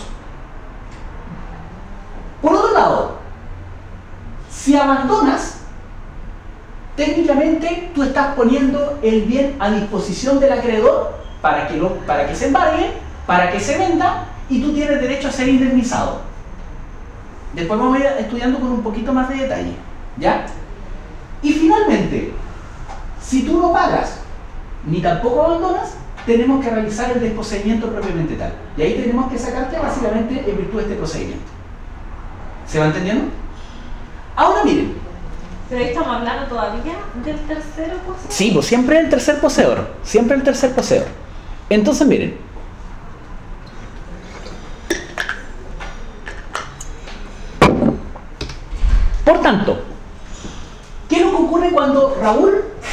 Por otro lado, si abandonas, técnicamente tú estás poniendo el bien a disposición del acreedor para que se embargue, para que se venda, y tú tienes derecho a ser indemnizado. Después vamos a ir estudiando con un poquito más de detalle, ¿ya? Y finalmente, si tú no pagas ni tampoco abandonas, tenemos que realizar el desposeimiento propiamente tal. Y ahí tenemos que sacarte básicamente en virtud de este procedimiento. ¿Se va entendiendo? Ahora miren. Pero ahí estamos hablando todavía del tercero poseedor. Sí, pues siempre el tercer poseedor. Siempre el tercer poseedor. Entonces miren. Por tanto, ¿qué es lo que ocurre cuando Raúl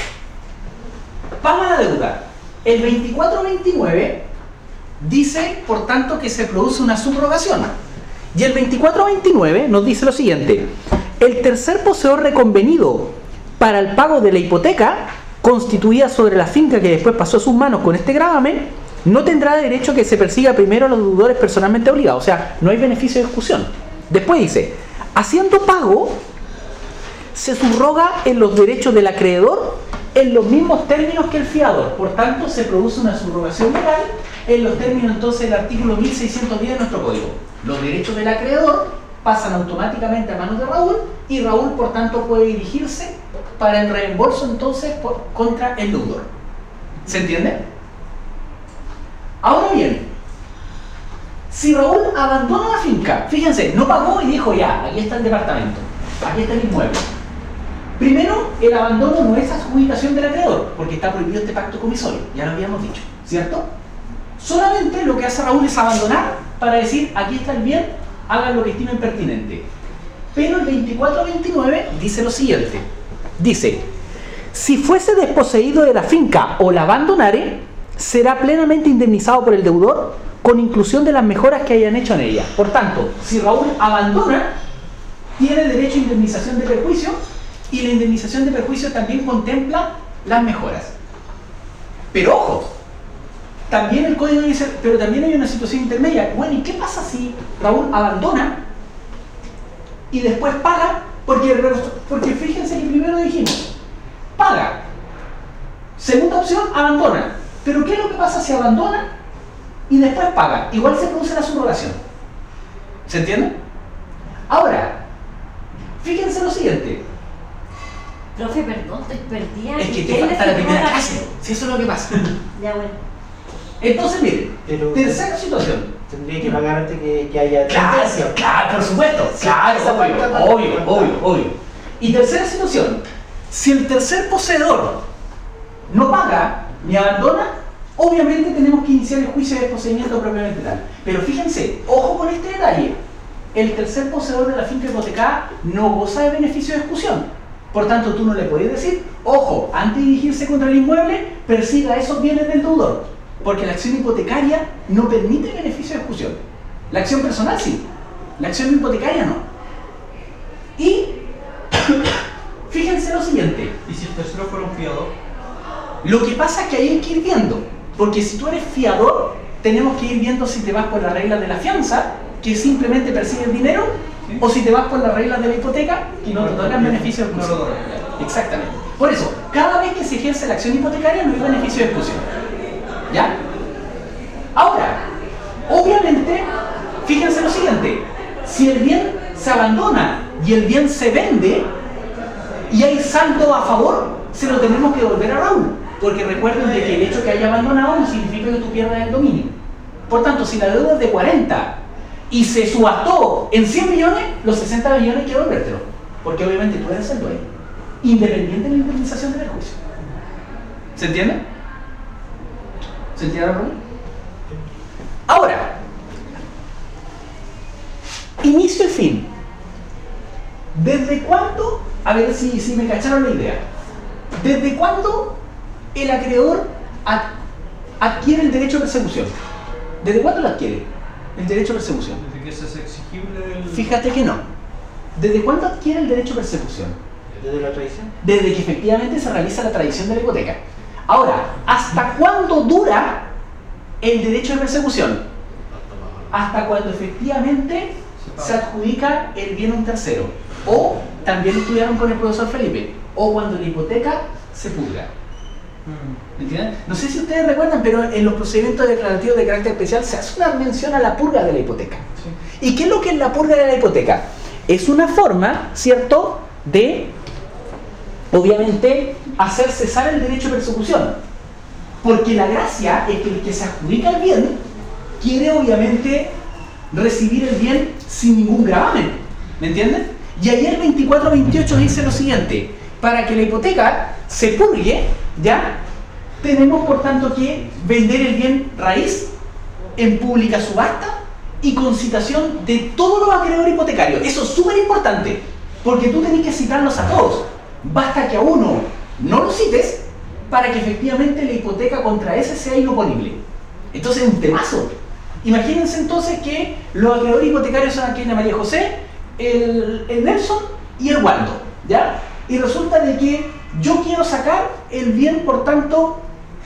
paga la deuda? El 2429 dice, por tanto, que se produce una subrogación. Y el 2429 nos dice lo siguiente: el tercer poseedor reconvenido para el pago de la hipoteca constituida sobre la finca que después pasó a sus manos con este gravamen, no tendrá derecho a que se persiga primero a los deudores personalmente obligados. O sea, no hay beneficio de ejecución. Después dice, haciendo pago, se subroga en los derechos del acreedor en los mismos términos que el fiador. Por tanto, se produce una subrogación legal en los términos entonces del artículo 1610 de nuestro código. Los derechos del acreedor pasan automáticamente a manos de Raúl y Raúl, por tanto, puede dirigirse para el reembolso entonces contra el deudor. ¿Se entiende? Ahora bien, si Raúl abandona la finca, fíjense, no pagó y dijo ya, aquí está el departamento, aquí está el inmueble. Primero, el abandono no es adjudicación del acreedor, porque está prohibido este pacto comisorio, ya lo habíamos dicho, ¿cierto? Solamente lo que hace Raúl es abandonar para decir, aquí está el bien, hagan lo que estimen pertinente. Pero el 2429 dice lo siguiente, dice, si fuese desposeído de la finca o la abandonare, será plenamente indemnizado por el deudor con inclusión de las mejoras que hayan hecho en ella. Por tanto, si Raúl abandona, tiene derecho a indemnización de perjuicio y la indemnización de perjuicio también contempla las mejoras. Pero ojo, también el código dice, pero también hay una situación intermedia. Bueno, ¿y qué pasa si Raúl abandona y después paga? Porque fíjense que primero dijimos, paga. Segunda opción, abandona. Pero ¿qué es lo que pasa si abandona y después paga? Igual se produce la subrogación. ¿Se entiende? Ahora, fíjense lo siguiente. Profe, perdón, estoy perdida. Es que te falta la primera clase. Si eso es lo que pasa. Ya, bueno. Entonces, miren, tercera situación. Tendría que pagar antes que haya Claro, claro, por supuesto. Sí, Claro, esa parte obvio. Y tercera situación. Si el tercer poseedor no paga ni abandona, obviamente tenemos que iniciar el juicio de desposeimiento propiamente tal. Pero fíjense, ojo con este detalle. El tercer poseedor de la finca hipotecada no goza de beneficio de ejecución. Por tanto, tú no le puedes decir, ojo, antes de dirigirse contra el inmueble, persiga esos bienes del deudor. Porque la acción hipotecaria no permite beneficio de ejecución. La acción personal sí, la acción hipotecaria no. Y fíjense lo siguiente. ¿Y si el tercero fuera un fiador? Lo que pasa es que ahí hay que ir viendo. Porque si tú eres fiador, tenemos que ir viendo si te vas por las reglas de la fianza, que simplemente persigue el dinero, ¿sí? O si te vas por las reglas de la hipoteca, que no te otorgan beneficio de ejecución. Exactamente. Por eso, cada vez que se ejerce la acción hipotecaria no hay beneficio de ejecución. ¿Ya? Ahora, obviamente, fíjense lo siguiente, si el bien se abandona y el bien se vende y hay saldo a favor, se lo tenemos que devolver a Raúl, porque recuerden de que el hecho que haya abandonado no significa que tú pierdas el dominio. Por tanto, si la deuda es de 40 y se subastó en 100 millones, los 60 millones hay que devolvértelo, porque obviamente tú eres el dueño, independiente de la indemnización del perjuicio. ¿Se entiende? ¿Se entiende, Raúl? Ahora, inicio y fin. ¿Desde cuándo? A ver si me cacharon la idea. ¿Desde cuándo el acreedor adquiere el derecho de persecución? ¿Desde cuándo lo adquiere? El derecho de persecución. Desde que eso es exigible del... Fíjate que no. ¿Desde cuándo adquiere el derecho de persecución? ¿Desde la tradición? Desde que efectivamente se realiza la tradición de la hipoteca. Ahora, ¿hasta cuándo dura el derecho de persecución? Hasta cuando efectivamente se adjudica el bien a un tercero. O, también estudiaron con el profesor Felipe, o cuando la hipoteca se purga. ¿Me entienden? No sé si ustedes recuerdan, pero en los procedimientos declarativos de carácter especial se hace una mención a la purga de la hipoteca. Sí. ¿Y qué es lo que es la purga de la hipoteca? Es una forma, ¿cierto?, de, obviamente, hacer cesar el derecho de persecución. Porque la gracia es que el que se adjudica el bien quiere, obviamente, recibir el bien sin ningún gravamen. ¿Me entienden? Y ahí el 2428 dice lo siguiente: para que la hipoteca se purgue, ¿ya?, tenemos por tanto que vender el bien raíz en pública subasta y con citación de todos los acreedores hipotecarios. Eso es súper importante. Porque tú tenés que citarlos a todos. Basta que a uno no lo cites para que efectivamente la hipoteca contra ese sea inoponible. Entonces es un temazo. Imagínense entonces que los acreedores hipotecarios son aquí la María José, el Nelson y el Waldo, ¿ya? Y resulta de que yo quiero sacar el bien, por tanto,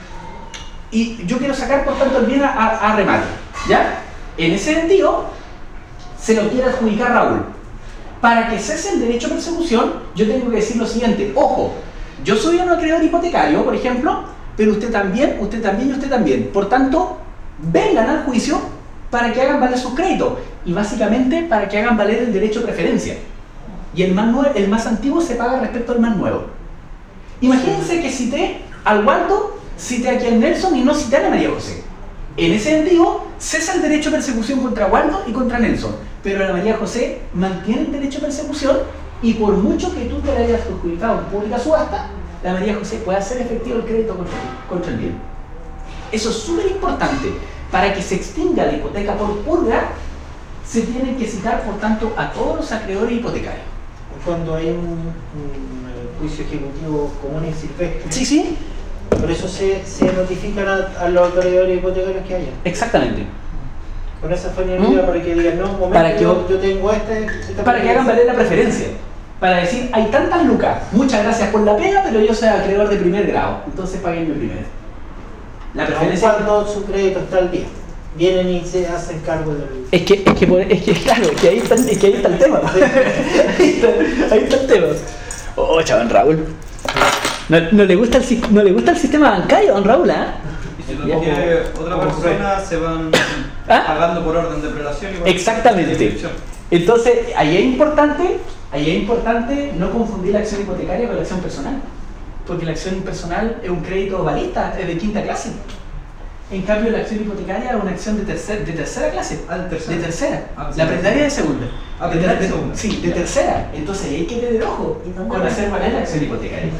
el bien a remate, ¿ya? En ese sentido, se lo quiere adjudicar Raúl. Para que cese el derecho de persecución, yo tengo que decir lo siguiente: ojo, yo soy un acreedor hipotecario, por ejemplo, pero usted también y usted también. Por tanto, vengan al juicio para que hagan valer sus créditos y básicamente para que hagan valer el derecho de preferencia. Y el más antiguo se paga respecto al más nuevo. Imagínense que cité al Waldo, cité aquí al Nelson y no cité a la María José. En ese sentido, cesa el derecho de persecución contra Waldo y contra Nelson, pero la María José mantiene el derecho de persecución y por mucho que tú te la hayas adjudicado en pública subasta, la María José puede hacer efectivo el crédito contra el bien. Eso es súper importante. Para que se extinga la hipoteca por purga, se tienen que citar, por tanto, a todos los acreedores hipotecarios. Cuando hay un juicio ejecutivo común y silvestre. Sí, sí. Por eso se notifican a los acreedores hipotecarios que hayan. Exactamente. Con esa finalidad para que digan, no, un momento, Para que yo tengo esta para que hagan valer la preferencia. Para decir, hay tantas lucas, muchas gracias por la pega, pero yo soy acreedor de primer grado, entonces paguenme primero. La preferencia. Cuando su crédito está al día, vienen y se hacen cargo del. Es que ahí está el tema. ahí está el tema. Oh, chabón Raúl. No le gusta el sistema bancario, don Raúl, ¿ah? Y si lo quiere otra persona, se van pagando por orden de prelación. Exactamente. Entonces, ahí es importante no confundir la acción hipotecaria con la acción personal. Porque la acción personal es un crédito balista, es de quinta clase. En cambio, la acción hipotecaria es una acción de tercera clase. De tercera. La prendaria de segunda. Sí, de tercera. Entonces ahí hay que tener ojo con hacer valer la acción hipotecaria.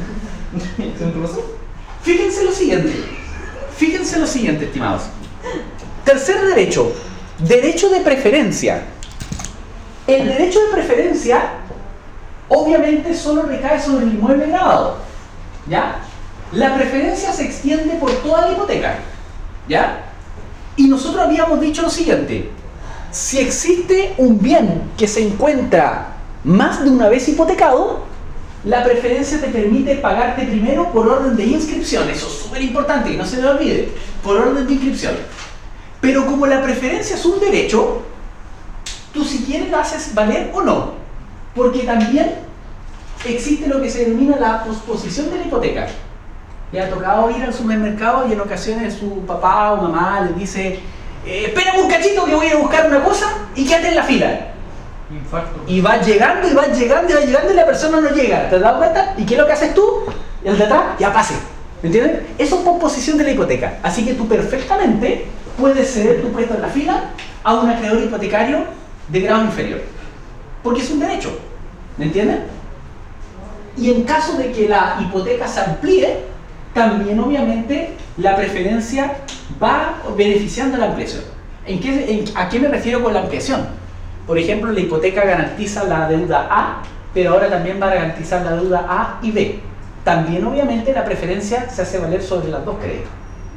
Fíjense lo siguiente, estimados. Tercer derecho, derecho de preferencia. El derecho de preferencia obviamente solo recae sobre el inmueble grabado, ¿ya? La preferencia se extiende por toda la hipoteca, ¿ya? Y nosotros habíamos dicho lo siguiente: si existe un bien que se encuentra más de una vez hipotecado, la preferencia te permite pagarte primero por orden de inscripción. Eso es súper importante, que no se me olvide, por orden de inscripción. Pero como la preferencia es un derecho, tú si quieres la haces valer o no, porque también existe lo que se denomina la posposición de la hipoteca. Le ha tocado ir al supermercado y en ocasiones su papá o mamá le dice: espérame un cachito que voy a buscar una cosa y quédate en la fila. Infarto. Y va llegando y la persona no llega. ¿Te has dado cuenta? ¿Y qué es lo que haces tú? El de atrás, ya pase. ¿Me entiendes? Eso es posposición de la hipoteca. Así que tú perfectamente puedes ceder tu puesto en la fila a un acreedor hipotecario de grado inferior. Porque es un derecho. ¿Me entienden? Y en caso de que la hipoteca se amplíe, también obviamente la preferencia va beneficiando a la ampliación. ¿A qué me refiero con la ampliación? Por ejemplo, la hipoteca garantiza la deuda A, pero ahora también va a garantizar la deuda A y B. También obviamente la preferencia se hace valer sobre las dos créditos.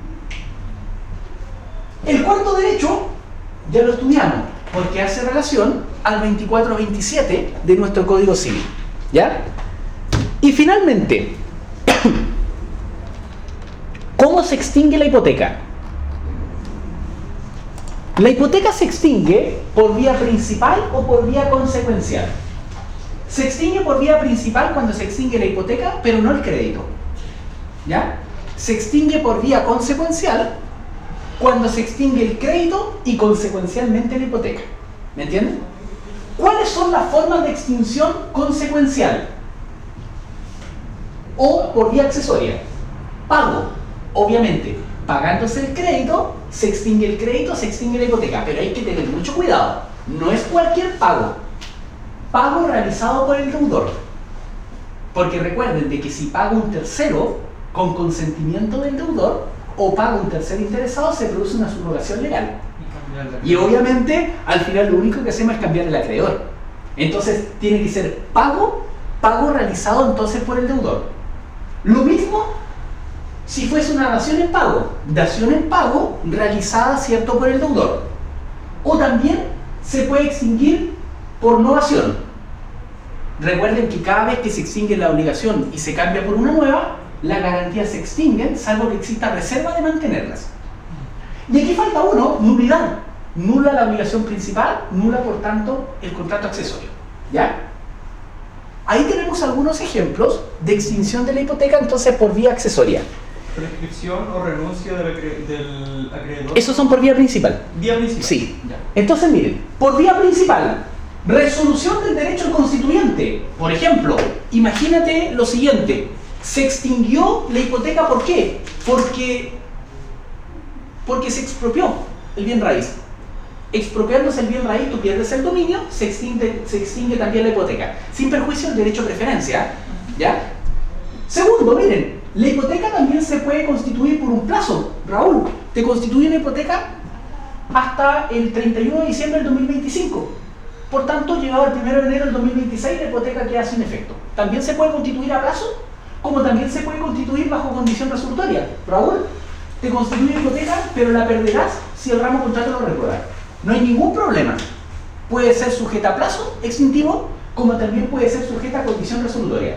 El cuarto derecho ya lo estudiamos, porque hace relación al 2427 de nuestro Código Civil, ¿ya? Y finalmente, ¿cómo se extingue la hipoteca? La hipoteca se extingue por vía principal o por vía consecuencial. Se extingue por vía principal cuando se extingue la hipoteca, pero no el crédito, ¿ya? Se extingue por vía consecuencial cuando se extingue el crédito y consecuencialmente la hipoteca. ¿Me entienden? ¿Cuáles son las formas de extinción consecuencial? O por vía accesoria. Pago, obviamente. Pagándose el crédito, se extingue el crédito, se extingue la hipoteca. Pero hay que tener mucho cuidado. No es cualquier pago. Pago realizado por el deudor. Porque recuerden de que si paga un tercero con consentimiento del deudor o paga un tercer interesado, se produce una subrogación legal. Y obviamente, al final lo único que hacemos es cambiar el acreedor. Entonces tiene que ser pago realizado entonces por el deudor. Lo mismo si fuese una dación en pago realizada, ¿cierto?, por el deudor. O también se puede extinguir por novación. Recuerden que cada vez que se extingue la obligación y se cambia por una nueva, las garantías se extinguen, salvo que exista reserva de mantenerlas. Y aquí falta uno, nulidad. Nula la obligación principal, nula por tanto el contrato accesorio. ¿Ya? Ahí tenemos algunos ejemplos de extinción de la hipoteca entonces por vía accesoria. Prescripción o renuncia del acreedor. Esos son por vía principal. Vía principal. Sí. Ya. Entonces miren, por vía principal, resolución del derecho al constituyente. Por ejemplo, imagínate lo siguiente. Se extinguió la hipoteca, ¿por qué? Porque se expropió el bien raíz. Expropiándose el bien raíz, tú pierdes el dominio, se extingue también la hipoteca, sin perjuicio del derecho a preferencia. ¿Ya? Segundo, miren, la hipoteca también se puede constituir por un plazo. Raúl, te constituye una hipoteca hasta el 31 de diciembre del 2025. Por tanto, llegado el 1 de enero del 2026, la hipoteca queda sin efecto. También se puede constituir a plazo, como también se puede constituir bajo condición resolutoria. Raúl, te constituye una hipoteca, pero la perderás si el ramo contrato lo recuerda. No hay ningún problema. Puede ser sujeta a plazo extintivo, como también puede ser sujeta a condición resolutoria.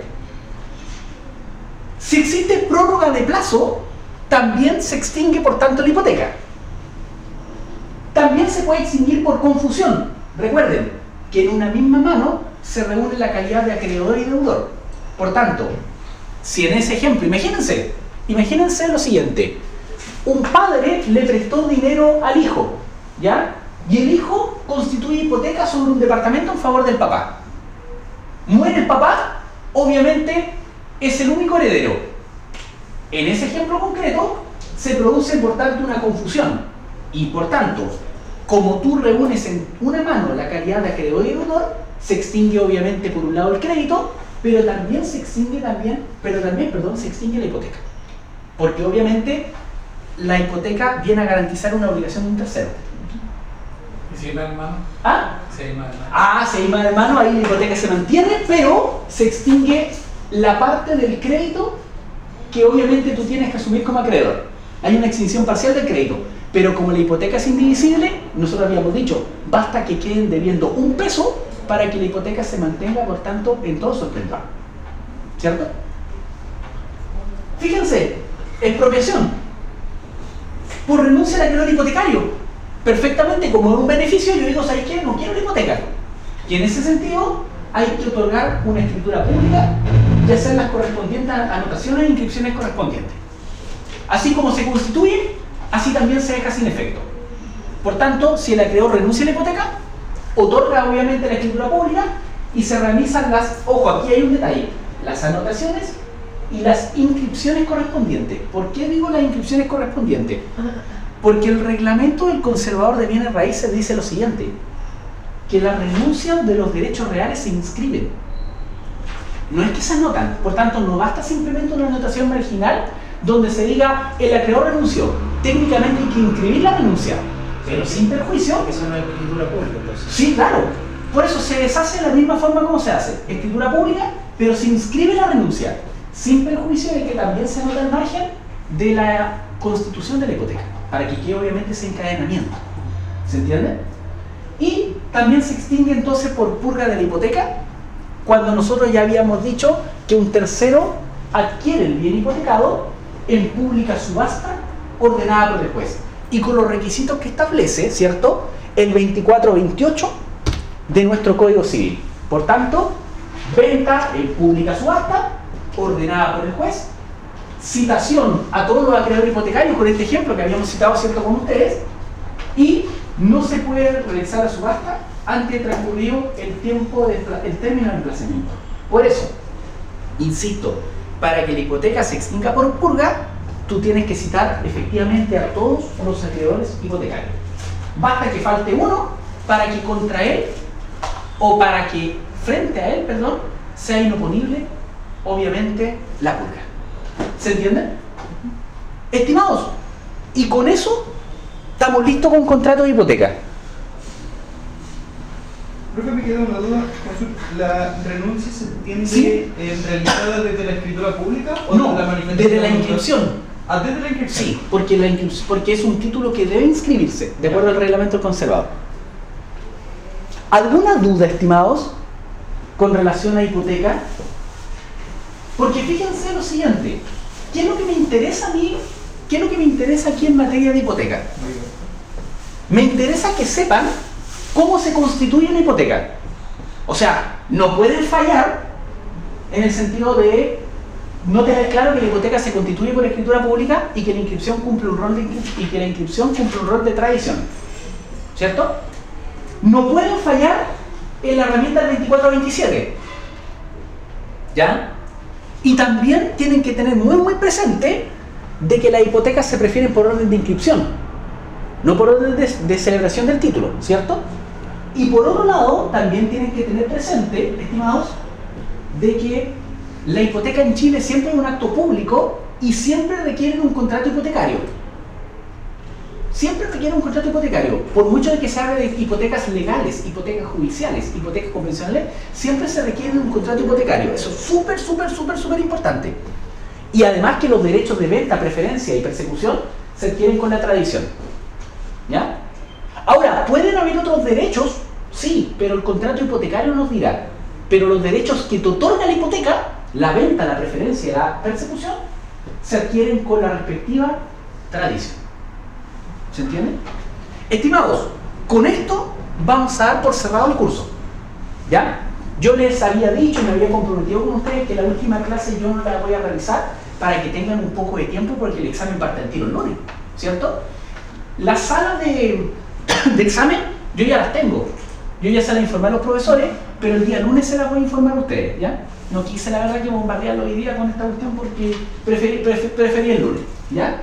Si existe prórroga de plazo, también se extingue por tanto la hipoteca. También se puede extinguir por confusión. Recuerden que en una misma mano se reúne la calidad de acreedor y deudor. Por tanto, si en ese ejemplo, imagínense lo siguiente: un padre le prestó dinero al hijo, ¿ya? Y el hijo constituye hipoteca sobre un departamento en favor del papá. Muere el papá, obviamente es el único heredero. En ese ejemplo concreto se produce por tanto una confusión y por tanto, como tú reúnes en una mano la calidad de acreedor y deudor, se extingue obviamente por un lado el crédito, pero también se extingue se extingue la hipoteca, porque obviamente la hipoteca viene a garantizar una obligación de un tercero. ¿Y si hay más hermano? ¿Ah? Si hay más hermano. Si hay más hermano, ahí la hipoteca se mantiene, pero se extingue la parte del crédito que obviamente tú tienes que asumir como acreedor. Hay una extinción parcial del crédito, pero como la hipoteca es indivisible, nosotros habíamos dicho, basta que queden debiendo un peso para que la hipoteca se mantenga, por tanto, en todo su esplendor. ¿Cierto? Fíjense, expropiación por renuncia al acreedor hipotecario. Perfectamente, como es un beneficio, yo digo, ¿sabes qué? No quiero la hipoteca. Y en ese sentido, hay que otorgar una escritura pública y hacer las correspondientes anotaciones e inscripciones correspondientes. Así como se constituye, así también se deja sin efecto. Por tanto, si el acreedor renuncia a la hipoteca, otorga obviamente la escritura pública y se realizan ojo, aquí hay un detalle, las anotaciones y las inscripciones correspondientes. ¿Por qué digo las inscripciones correspondientes? Porque el reglamento del conservador de bienes raíces dice lo siguiente: que la renuncia de los derechos reales se inscriben. No es que se anotan. Por tanto, no basta simplemente una anotación marginal donde se diga el acreedor renunció. Técnicamente hay que inscribir la renuncia, pero sin perjuicio. Eso no es escritura pública, entonces. Sí, claro. Por eso se deshace de la misma forma como se hace. Escritura pública, pero se inscribe la renuncia, sin perjuicio de que también se anota el margen de la constitución de la hipoteca, para que quede obviamente ese encadenamiento. ¿Se entiende? Y también se extingue entonces por purga de la hipoteca cuando nosotros ya habíamos dicho que un tercero adquiere el bien hipotecado en pública subasta ordenada por el juez y con los requisitos que establece, ¿cierto?, el 2428 de nuestro Código Civil. Por tanto, venta en pública subasta ordenada por el juez, citación a todos los acreedores hipotecarios con este ejemplo que habíamos citado, ¿cierto?, con ustedes, y no se puede realizar la subasta antes de transcurrido el término de emplazamiento. Por eso, insisto, para que la hipoteca se extinga por purga, tú tienes que citar efectivamente a todos los acreedores hipotecarios. Basta que falte uno para que contra él, o para que frente a él, perdón, sea inoponible, obviamente, la purga. ¿Se entiende? Estimados, y con eso estamos listos con un contrato de hipoteca. Creo que me queda una duda con ¿La renuncia se entiende Sí. realizada desde la escritura pública o No, desde la manifestación? desde la inscripción. Ah, desde la inscripción. Sí, porque es un título que debe inscribirse, de acuerdo al reglamento del conservador. ¿Alguna duda, estimados, con relación a hipoteca? Porque fíjense lo siguiente, ¿qué es lo que me interesa a mí? ¿Qué es lo que me interesa aquí en materia de hipoteca? Me interesa que sepan cómo se constituye una hipoteca. O sea, no pueden fallar en el sentido de no tener claro que la hipoteca se constituye por escritura pública y que la inscripción cumple un rol de tradición. ¿Cierto? No pueden fallar en la herramienta del 24-27. ¿Ya? Y también tienen que tener muy presente de que las hipotecas se prefieren por orden de inscripción, no por orden de celebración del título, ¿cierto? Y por otro lado, también tienen que tener presente, estimados, de que la hipoteca en Chile siempre es un acto público y siempre requiere un contrato hipotecario. Siempre requiere un contrato hipotecario. Por mucho de que se hable de hipotecas legales, hipotecas judiciales, hipotecas convencionales, siempre se requiere un contrato hipotecario. Eso es súper importante. Y además que los derechos de venta, preferencia y persecución se adquieren con la tradición. ¿Ya? Ahora, ¿pueden haber otros derechos? Sí, pero el contrato hipotecario nos dirá. Pero los derechos que te otorga la hipoteca, la venta, la preferencia y la persecución, se adquieren con la respectiva tradición. ¿Se entiende? Estimados, con esto vamos a dar por cerrado el curso. ¿Ya? Yo les había dicho y me había comprometido con ustedes que la última clase yo no la voy a realizar para que tengan un poco de tiempo porque el examen parte al tiro el lunes, ¿cierto? Las salas de examen yo ya las tengo. Yo ya se las informé a los profesores, pero el día lunes se las voy a informar a ustedes, ¿ya? No quise la verdad que bombardearlo hoy día con esta cuestión porque preferí el lunes, ¿ya?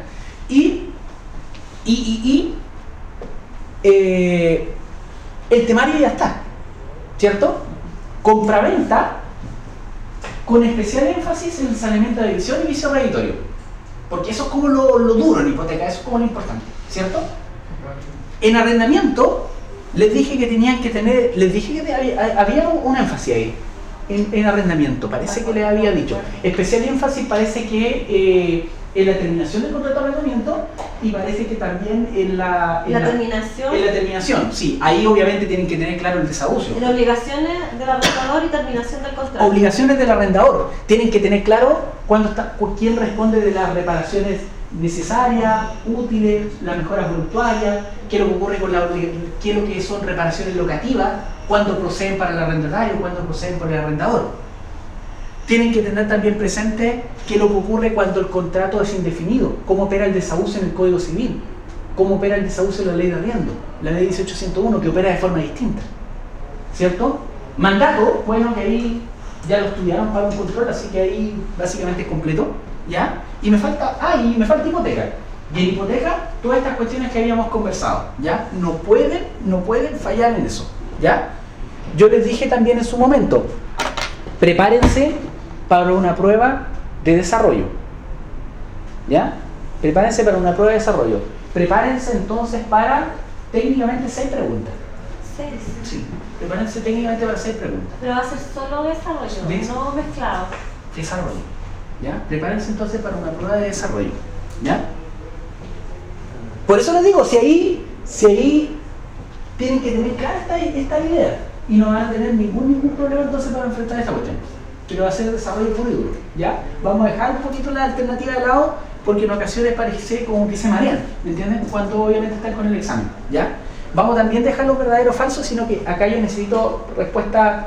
El temario ya está, ¿cierto? Compraventa con especial énfasis en saneamiento de visión y vicio reditorio, porque eso es como lo duro en hipoteca, eso es como lo importante, ¿cierto? En arrendamiento les dije que tenían que tener, les dije que había un énfasis ahí en arrendamiento, parece que les había dicho, especial énfasis parece que en la terminación del contrato de arrendamiento y parece que también en la terminación, sí, ahí obviamente tienen que tener claro el desahucio. En obligaciones del arrendador y terminación del contrato. Obligaciones del arrendador, tienen que tener claro quién responde de las reparaciones necesarias, útiles, las mejoras voluntuarias, qué es lo que ocurre qué es lo que son reparaciones locativas, cuándo proceden para el arrendatario, cuándo proceden por el arrendador. Tienen que tener también presente qué es lo que ocurre cuando el contrato es indefinido, cómo opera el desahucio en el Código Civil, cómo opera el desahucio en la Ley de Arriendo, la Ley 1801, que opera de forma distinta, ¿cierto? Mandato, bueno, que ahí ya lo estudiaron para un control, así que ahí básicamente es completo, ¿ya? Y me falta hipoteca. Y en hipoteca, todas estas cuestiones que habíamos conversado, ¿ya? No pueden fallar en eso, ¿ya? Yo les dije también en su momento, prepárense para una prueba de desarrollo, ¿ya? Prepárense para una prueba de desarrollo. Prepárense entonces para técnicamente 6 preguntas. 6. Sí, prepárense técnicamente para 6 preguntas. Pero va a ser solo desarrollo, no mezclado. Desarrollo, ¿ya? Prepárense entonces para una prueba de desarrollo, ¿ya? Por eso les digo, si ahí tienen que tener clara esta idea y no van a tener ningún problema entonces para enfrentar esta cuestión. Pero va a ser desarrollo puro y duro, ¿ya? Vamos a dejar un poquito la alternativa de lado porque en ocasiones parece como que se marean, ¿me entienden? Cuando obviamente están con el examen, ¿ya? Vamos también a dejar los verdaderos falsos, sino que acá yo necesito respuestas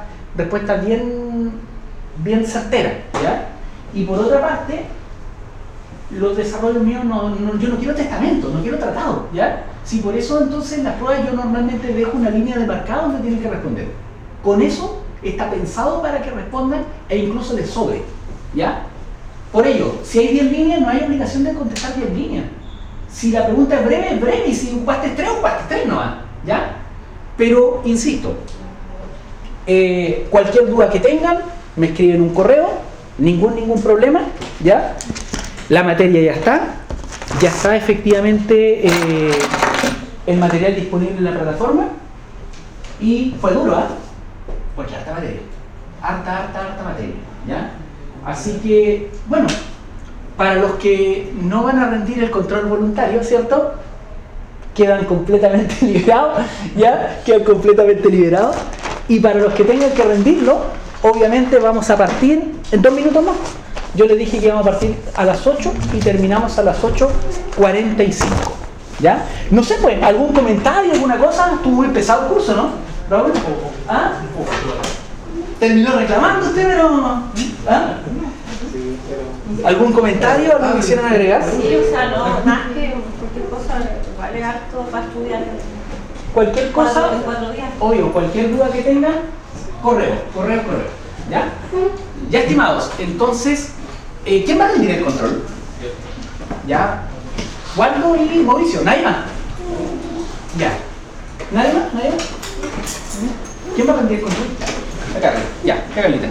bien certeras, ¿ya? Y por otra parte, los desarrollos míos, yo no quiero testamento, no quiero tratado, ¿ya? Si por eso entonces en las pruebas yo normalmente dejo una línea de marcado donde tienen que responder. Con eso está pensado para que respondan e incluso les sobre, ¿ya? Por ello, si hay 10 líneas, no hay obligación de contestar 10 líneas. Si la pregunta es breve, es breve, y si ocupaste 3 no va, ¿ya? Pero, insisto, cualquier duda que tengan, me escriben un correo, ningún problema, ¿ya? La materia ya está efectivamente el material disponible en la plataforma y fue duro, ¿ah? porque harta materia. Harta materia, ¿ya? Así que, bueno, para los que no van a rendir el control voluntario, ¿cierto? Quedan completamente liberados, ¿ya? Quedan completamente liberados. Y para los que tengan que rendirlo, obviamente vamos a partir en 2 minutos más. Yo les dije que íbamos a partir a las 8 y terminamos a las 8:45, ¿ya? No sé, pues, ¿algún comentario, alguna cosa? Estuvo muy pesado el curso, ¿no, Raúl? ¿Ah? ¿Terminó reclamando usted, pero...? ¿Ah? ¿Algún comentario? ¿Algo que quisieran agregar? Sí, o sea, no, más que cualquier cosa, vale harto para estudiar. Cualquier cosa, En 4 días. obvio, cualquier duda que tengan, correo. ¿Ya? Ya, estimados, entonces, ¿quién va a rendir el control? ¿Ya? Waldo y Mauricio, ¿nadie más? Ya. ¿Nadie más? ¿Quién va a rendir el control? Acá, ya, Carlita.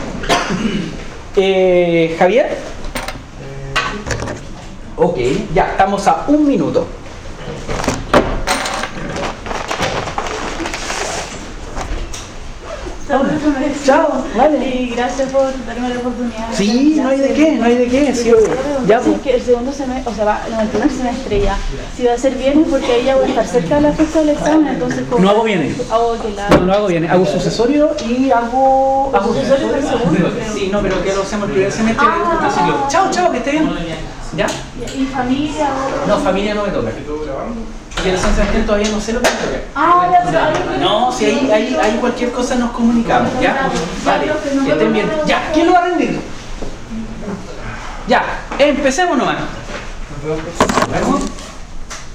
Javier. Ok, ya, estamos a 1 minuto. Chao, vale. Y gracias por darme la oportunidad. Sí, no hay de qué, sí, ya, pues. Que el segundo semestre, o sea, el primer semestre ya, si va a ser viernes porque ahí ya voy a estar cerca de la fecha del examen, entonces como... No hago bien. No hago bien, hago sucesorio y hago sucesorio del segundo, creo. Sí, no, pero que lo hacemos el primer semestre de este ciclo. Chao, que esté bien. ¿Ya? ¿Y familia o...? No, familia no me toca. Y el San Sebastián todavía no sé lo que me toca. Ya, pero ahí... No, si ahí cualquier cosa nos comunicamos, ¿ya? Vale, que estén bien. Ya, ¿quién lo va a rendir? Ya, empecemos nomás.